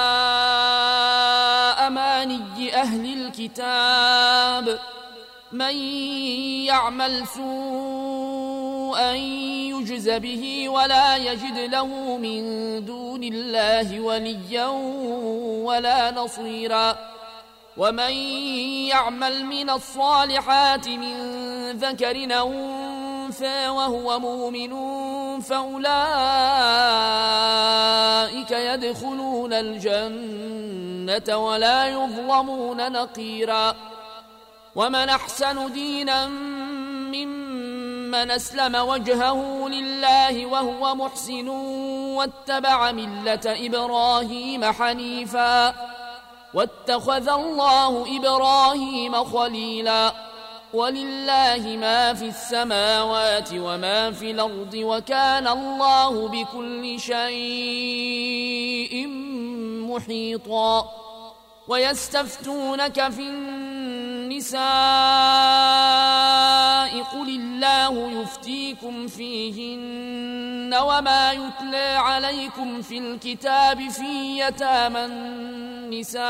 أماني أهل الكتاب من يعمل سوءا يجز به ولا يجد له من دون الله وليا ولا نصيرا. ومن يعمل من الصالحات من ذكر أو أنثى وهو مؤمن فأولئك يدخلون الجنة ولا يظلمون نقيرا. ومن أحسن دينا ممن أسلم وجهه لله وهو محسن واتبع ملة إبراهيم حنيفا واتخذ الله إبراهيم خليلا. ولله ما في السماوات وما في الأرض وكان الله بكل شيء محيطا. ويستفتونك في النساء قل الله يفتيكم فيهن وما يتلى عليكم في الكتاب في يتامى النساء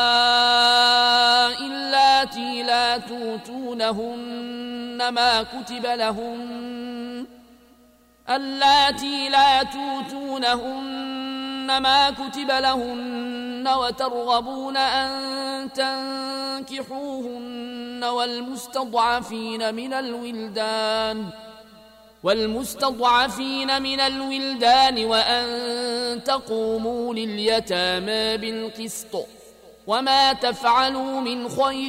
اللاتي لا توتونهن ما كتب لهن اللاتي لا توتونهن ما كتب لهن وترغبون أن تنكحوهن والمستضعفين من الولدان والمستضعفين من الولدان وأن تقوموا لليتامى بالقسط وما تفعلوا من خير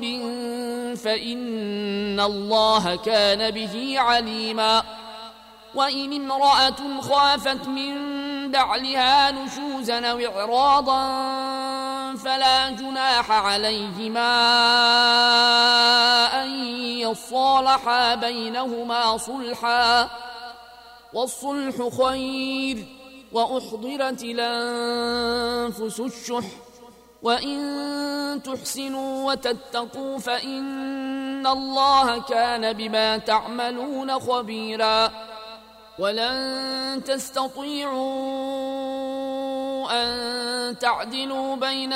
فإن الله كان به عليما. وإن امرأة خافت من بعلها نشوزا أو إعراضا فلا جناح عليهما أن يصالحا بينهما صلحا والصلح خير وأحضرت الأنفس الشح وإن تحسنوا وتتقوا فإن الله كان بما تعملون خبيرا. ولن تستطيعوا أن تعدلوا بين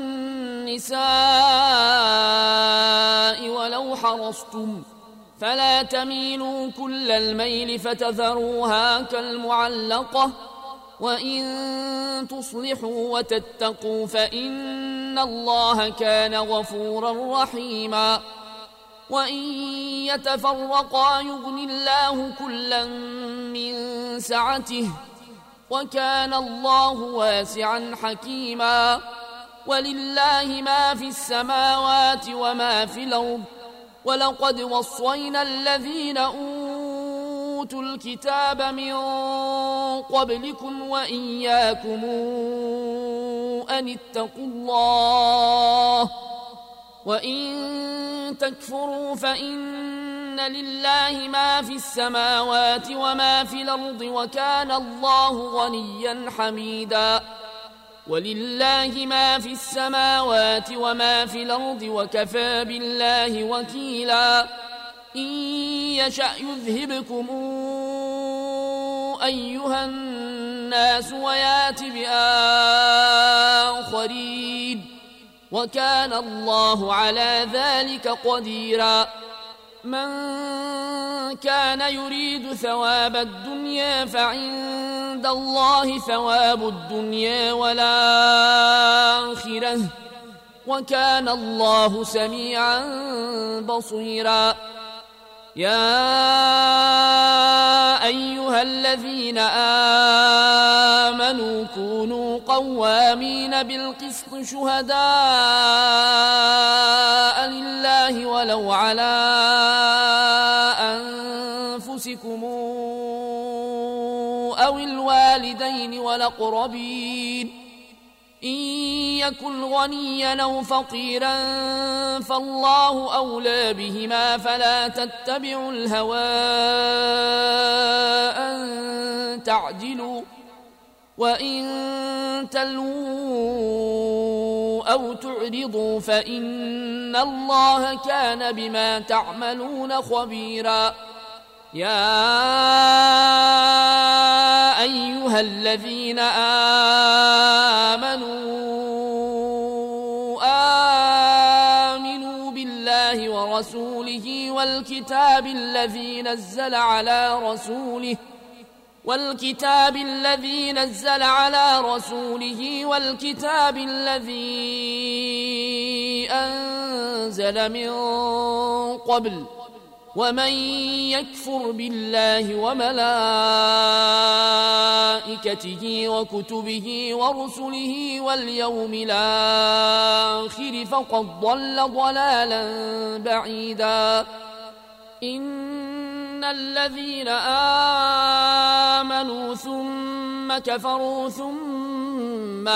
النساء ولو حرصتم فلا تميلوا كل الميل فتذروها كالمعلقة وإن تصلحوا وتتقوا فإن الله كان غفورا رحيما. وإن يتفرقا يغني الله كلا من سعته وكان الله واسعا حكيما. ولله ما في السماوات وما في الأرض ولقد وصينا الذين أوتوا الكتاب من قبلكم وإياكم أن اتقوا الله وإن تكفروا فإن لله ما في السماوات وما في الأرض وكان الله غنيا حميدا. ولله ما في السماوات وما في الأرض وكفى بالله وكيلا. إن يشأ يذهبكم أيها الناس ويات بآخرين وكان الله على ذلك قديرا. من كان يريد ثواب الدنيا فعند الله ثواب الدنيا والآخرة وكان الله سميعا بصيرا. يا أيها الذين آمنوا كونوا قوامين بالقسط شهداء لله ولو على أنفسكم أو الوالدين والأقربين إن يكن غنيا أو فقيرا فالله أولى بهما فلا تتبعوا الهوى أن تعدلوا وإن تلووا أو تعرضوا فإن الله كان بما تعملون خبيرا. يا أيها الذين آمنوا آمنوا بالله ورسوله والكتاب الذي نزل على رسوله والكتاب الذي نزل على رسوله والكتاب الذي أنزل من قبل ومن يكفر بالله وملائكته وكتبه ورسله واليوم الآخر فقد ضل ضلالا بعيدا. إن الذين آمنوا ثم كفروا ثم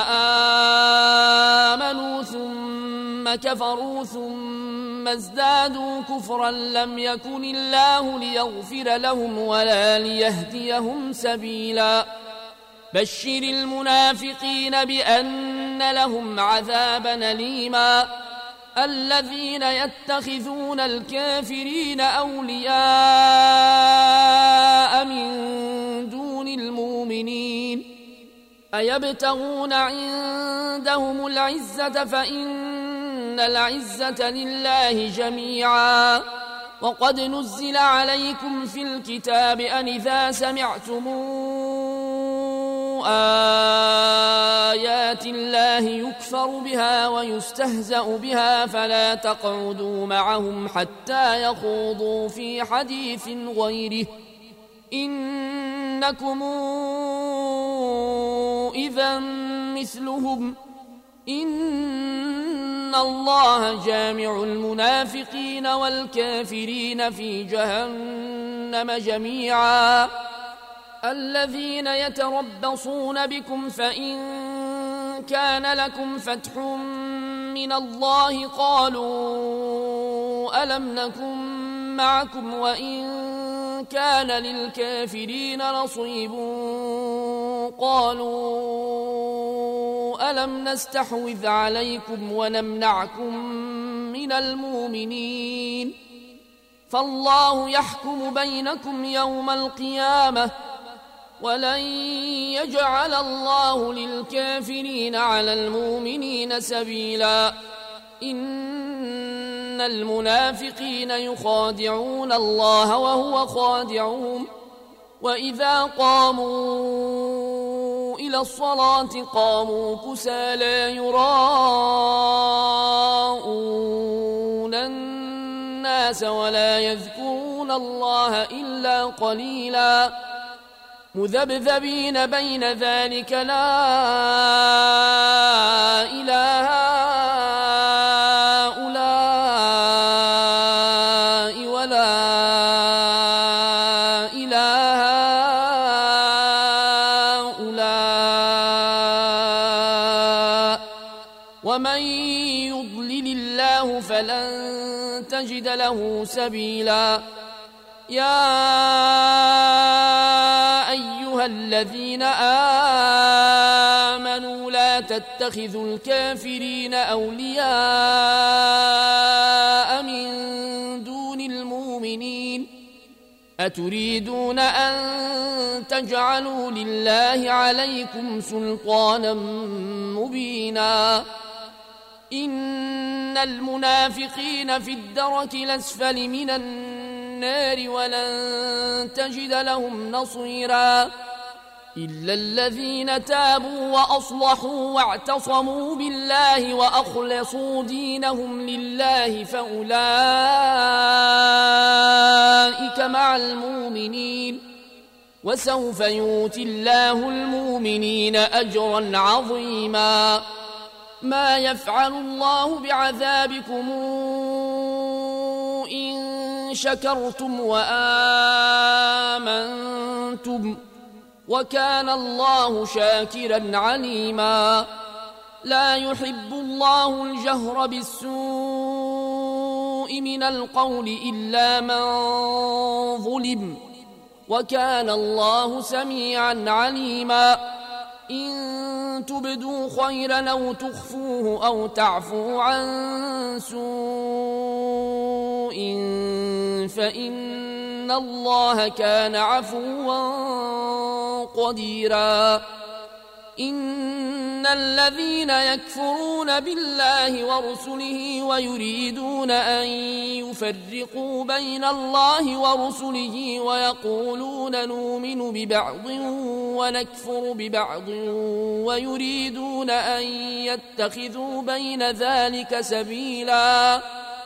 آمنوا ثم كفروا ثم ازدادوا كفرا لم يكن الله ليغفر لهم ولا ليهديهم سبيلا. بشر المنافقين بأن لهم عذابا أليما الذين يتخذون الكافرين أولياء من دون المؤمنين أيبتغون عندهم العزة فإن العزة لله جميعا وقد نزل عليكم في الكتاب أن إذا سمعتم آيات الله يكفر بها ويستهزأ بها فلا تقعدوا معهم حتى يخوضوا في حديث غيره إنكم إذا مثلهم إن الله جامع المنافقين والكافرين في جهنم جميعا الذين يتربصون بكم فإن كان لكم فتح من الله قالوا ألم نكن معكم وإن كان للكافرين نصيب قالوا ألم نستحوذ عليكم ونمنعكم من المؤمنين فالله يحكم بينكم يوم القيامة ولن يجعل الله للكافرين على المؤمنين سبيلا إن المنافقين يخادعون الله وهو خادعهم وإذا قاموا إلى الصلاة قاموا كسالى يراءون الناس ولا يذكرون الله إلا قليلا مذبذبين بين ذلك لا إله هؤلاء ولا إله هؤلاء ومن يضلل الله فلن تجد له سبيلا يا أيها الذين آمنوا لا تتخذوا الكافرين أولياء من دون المؤمنين أتريدون أن تجعلوا لله عليكم سلطانا مبينا إن المنافقين في الدرك الأسفل من النار ولن تجد لهم نصيرا إلا الذين تابوا وأصلحوا واعتصموا بالله وأخلصوا دينهم لله فأولئك مع المؤمنين وسوف يؤتي الله المؤمنين أجرا عظيما ما يفعل الله بعذابكم إن شكرتم وآمنتم وكان الله شاكرا عليما لا يحب الله الجهر بالسوء من القول إلا من ظلم وكان الله سميعا عليما إن تبدوا خيرا أو تخفوه أو تعفوا عن سوء فإن الله كان عفوا قديرا إن الذين يكفرون بالله ورسله ويريدون أن يفرقوا بين الله ورسله ويقولون نؤمن ببعض ونكفر ببعض ويريدون أن يتخذوا بين ذلك سبيلا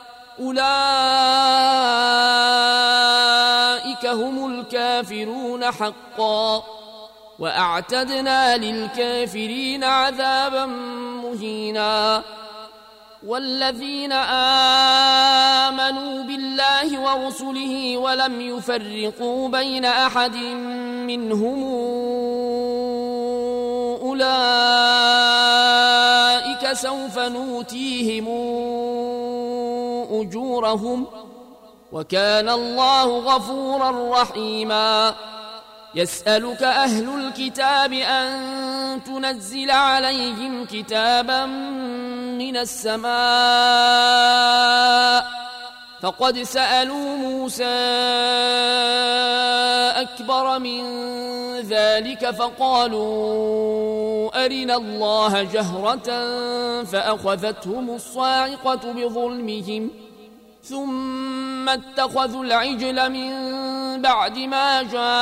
أولئك هم الكافرون حقا وأعتدنا للكافرين عذابا مهينا والذين آمنوا بالله ورسله ولم يفرقوا بين أحد منهم أولئك سوف نؤتيهم أجورهم وكان الله غفورا رحيما يسألك أهل الكتاب أن تنزل عليهم كتابا من السماء فقد سألوا موسى أكبر من ذلك فقالوا أرنا الله جهرة فأخذتهم الصاعقة بظلمهم ثم اتخذوا العجل من بعد ما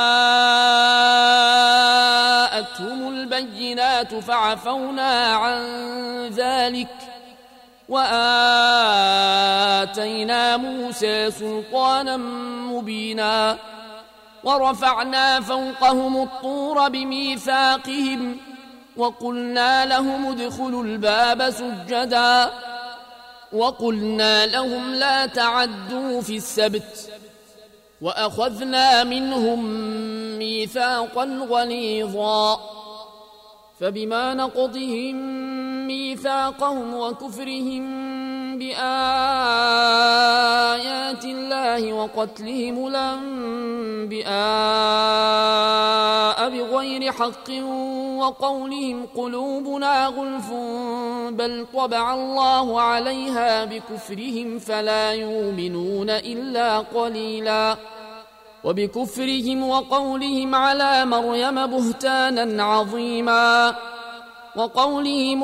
جاءتهم البينات فعفونا عن ذلك وآتينا موسى سلطانا مبينا ورفعنا فوقهم الطور بميثاقهم وقلنا لهم ادخلوا الباب سجدا وقلنا لهم لا تعدوا في السبت وأخذنا منهم ميثاقا غليظا فبما نقضهم ميثاقهم وكفرهم بآيات الله وقتلهم الأنبياء بغير حق وقولهم قلوبنا غلف بل طبع الله عليها بكفرهم فلا يؤمنون إلا قليلا وبكفرهم وقولهم على مريم بهتانا عظيما وقولهم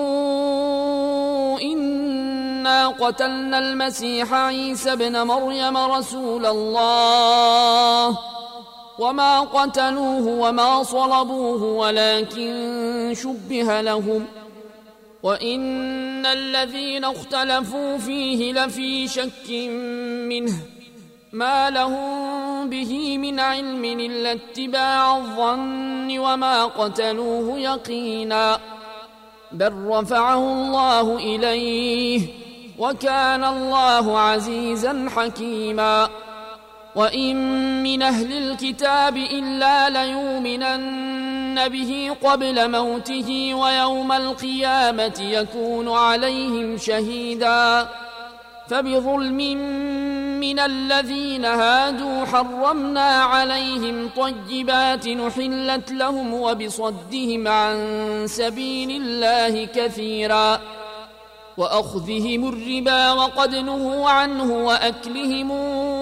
إنا قتلنا المسيح عيسى ابن مريم رسول الله وما قتلوه وما صلبوه ولكن شبه لهم وإن الذين اختلفوا فيه لفي شك منه ما لهم به من علم إلا اتباع الظن وما قتلوه يقينا بل رفعه الله إليه وكان الله عزيزا حكيما وإن من أهل الكتاب إلا ليؤمنن به قبل موته ويوم القيامة يكون عليهم شهيدا فبظلم من الذين هادوا حرمنا عليهم طيبات نحلت لهم وبصدهم عن سبيل الله كثيرا وأخذهم الربا وقد نهوا عنه وأكلهم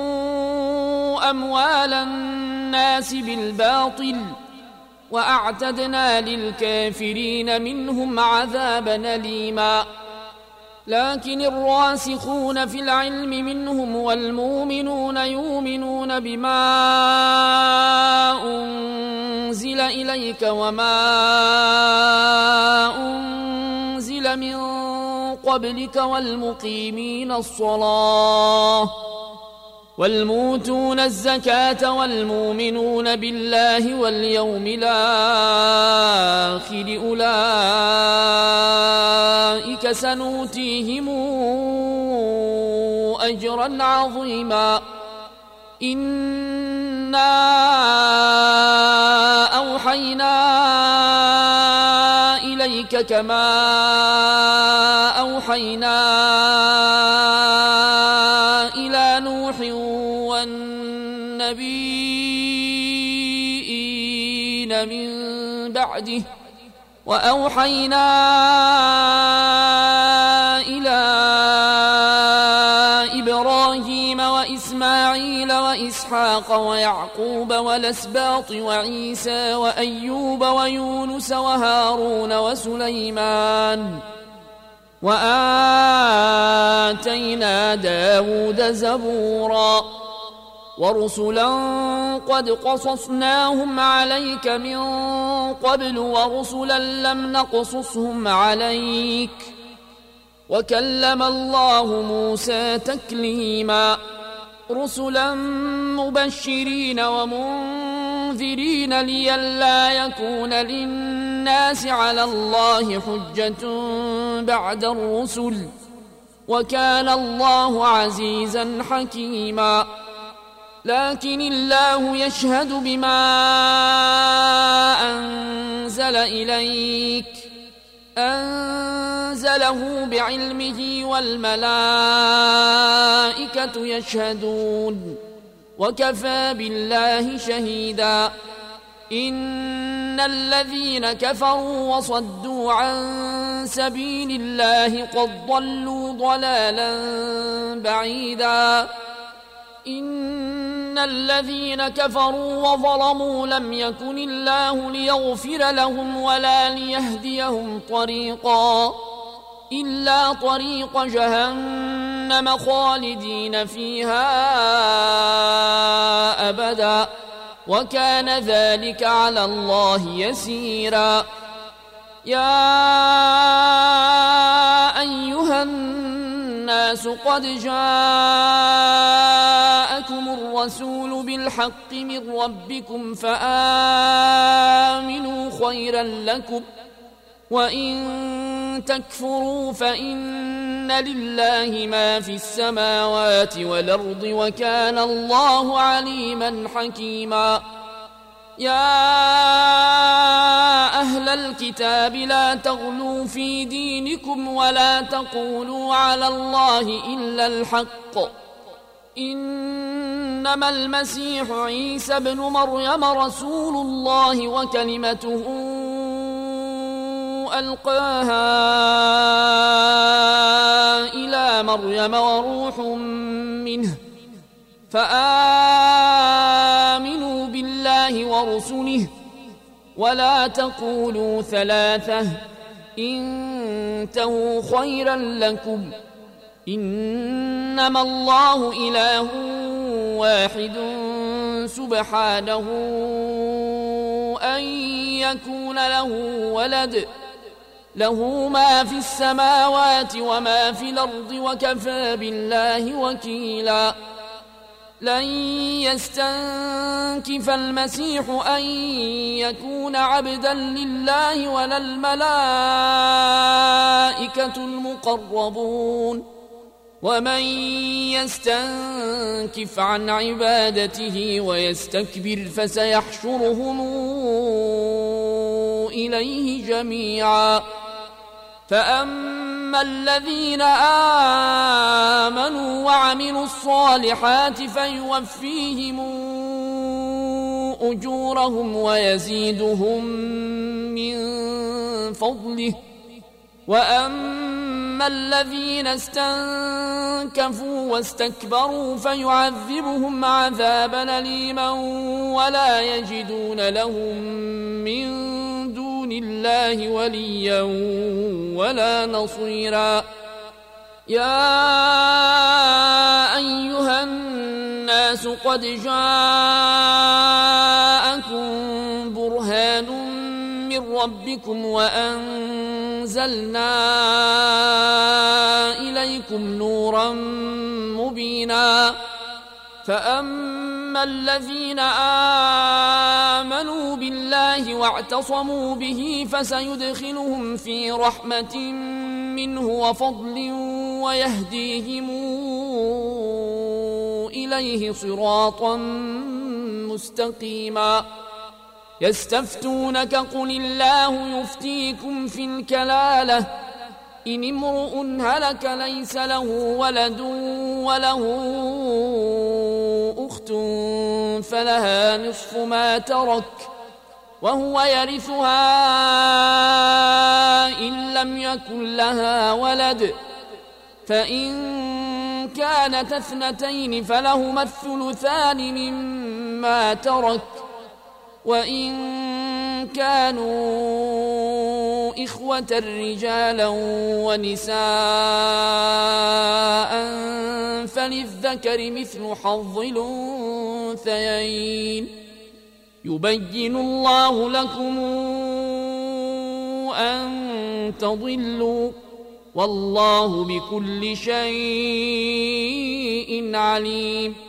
أموال الناس بالباطل وأعتدنا للكافرين منهم عذابا أليما لكن الراسخون في العلم منهم والمؤمنون يؤمنون بما أنزل إليك وما أنزل من قبلك والمقيمين الصلاة والموتون الزكاة والمؤمنون بالله واليوم الآخر أولئك سنؤتيهم أجرا عظيما إنا أوحينا إليك كما أوحينا إلى نوح والنبيين من بعده وأوحينا إلى إبراهيم وإسماعيل وإسحاق ويعقوب والأسباط وعيسى وأيوب ويونس وهارون وسليمان وآتينا داود زبورا ورسلا قد قصصناهم عليك من قبل ورسلا لم نقصصهم عليك وكلم الله موسى تكليما رسلا مبشرين ومنذرين لئلا يكون للناس على الله حجة بعد الرسل وكان الله عزيزا حكيما لكن الله يشهد بما أنزل إليك أنزله بعلمه والملائكة يشهدون وكفى بالله شهيدا إن الذين كفروا وصدوا عن سبيل الله قد ضلوا ضلالا بعيدا إن الذين كفروا وظلموا لم يكن الله ليغفر لهم ولا ليهديهم طريقا إلا طريق جهنم خالدين فيها أبدا وكان ذلك على الله يسيرا يا أيها الناس قد جاءكم الرسول بالحق من ربكم فآمنوا خيرا لكم وإن تكفروا فإن لله ما في السماوات والأرض وكان الله عليما حكيما يا أهل الكتاب لا تغلوا في دينكم ولا تقولوا على الله إلا الحق إنما المسيح عيسى ابن مريم رسول الله وكلمته ألقاها إلى مريم وروح منه فآمنوا بالله ورسله ولا تقولوا ثلاثة انتهوا خيرا لكم إنما الله إله واحد سبحانه أن يكون له ولد له ما في السماوات وما في الأرض وكفى بالله وكيلا لن يستنكف المسيح أن يكون عبدا لله ولا الملائكة المقربون ومن يستنكف عن عبادته ويستكبر فسيحشرهم إليه جميعا فأما الذين آمنوا وعملوا الصالحات فيوفيهم أجورهم ويزيدهم من فضله وأما الذين استنكفوا واستكبروا فيعذبهم عذابا أليما ولا يجدون لهم من دون الله وليا ولا نصيرا يا أيها الناس قد جاءكم برهان من ربكم وأنزلنا إليكم نورا مبينا فأما الذين آمنوا بالله واعتصموا به فسيدخلهم في رحمة منه وفضل ويهديهم إليه صراطا مستقيما يستفتونك قل الله يفتيكم في الكلالة إن امرؤ هلك ليس له ولد وله أخت فلها نصف ما ترك وهو يرثها إن لم يكن لها ولد فإن كانت اثنتين فلهما الثلثان مما ترك وإن كانوا إخوة رجالا ونساء فللذكر مثل حظ الأنثيين يبين الله لكم أن تضلوا والله بكل شيء عليم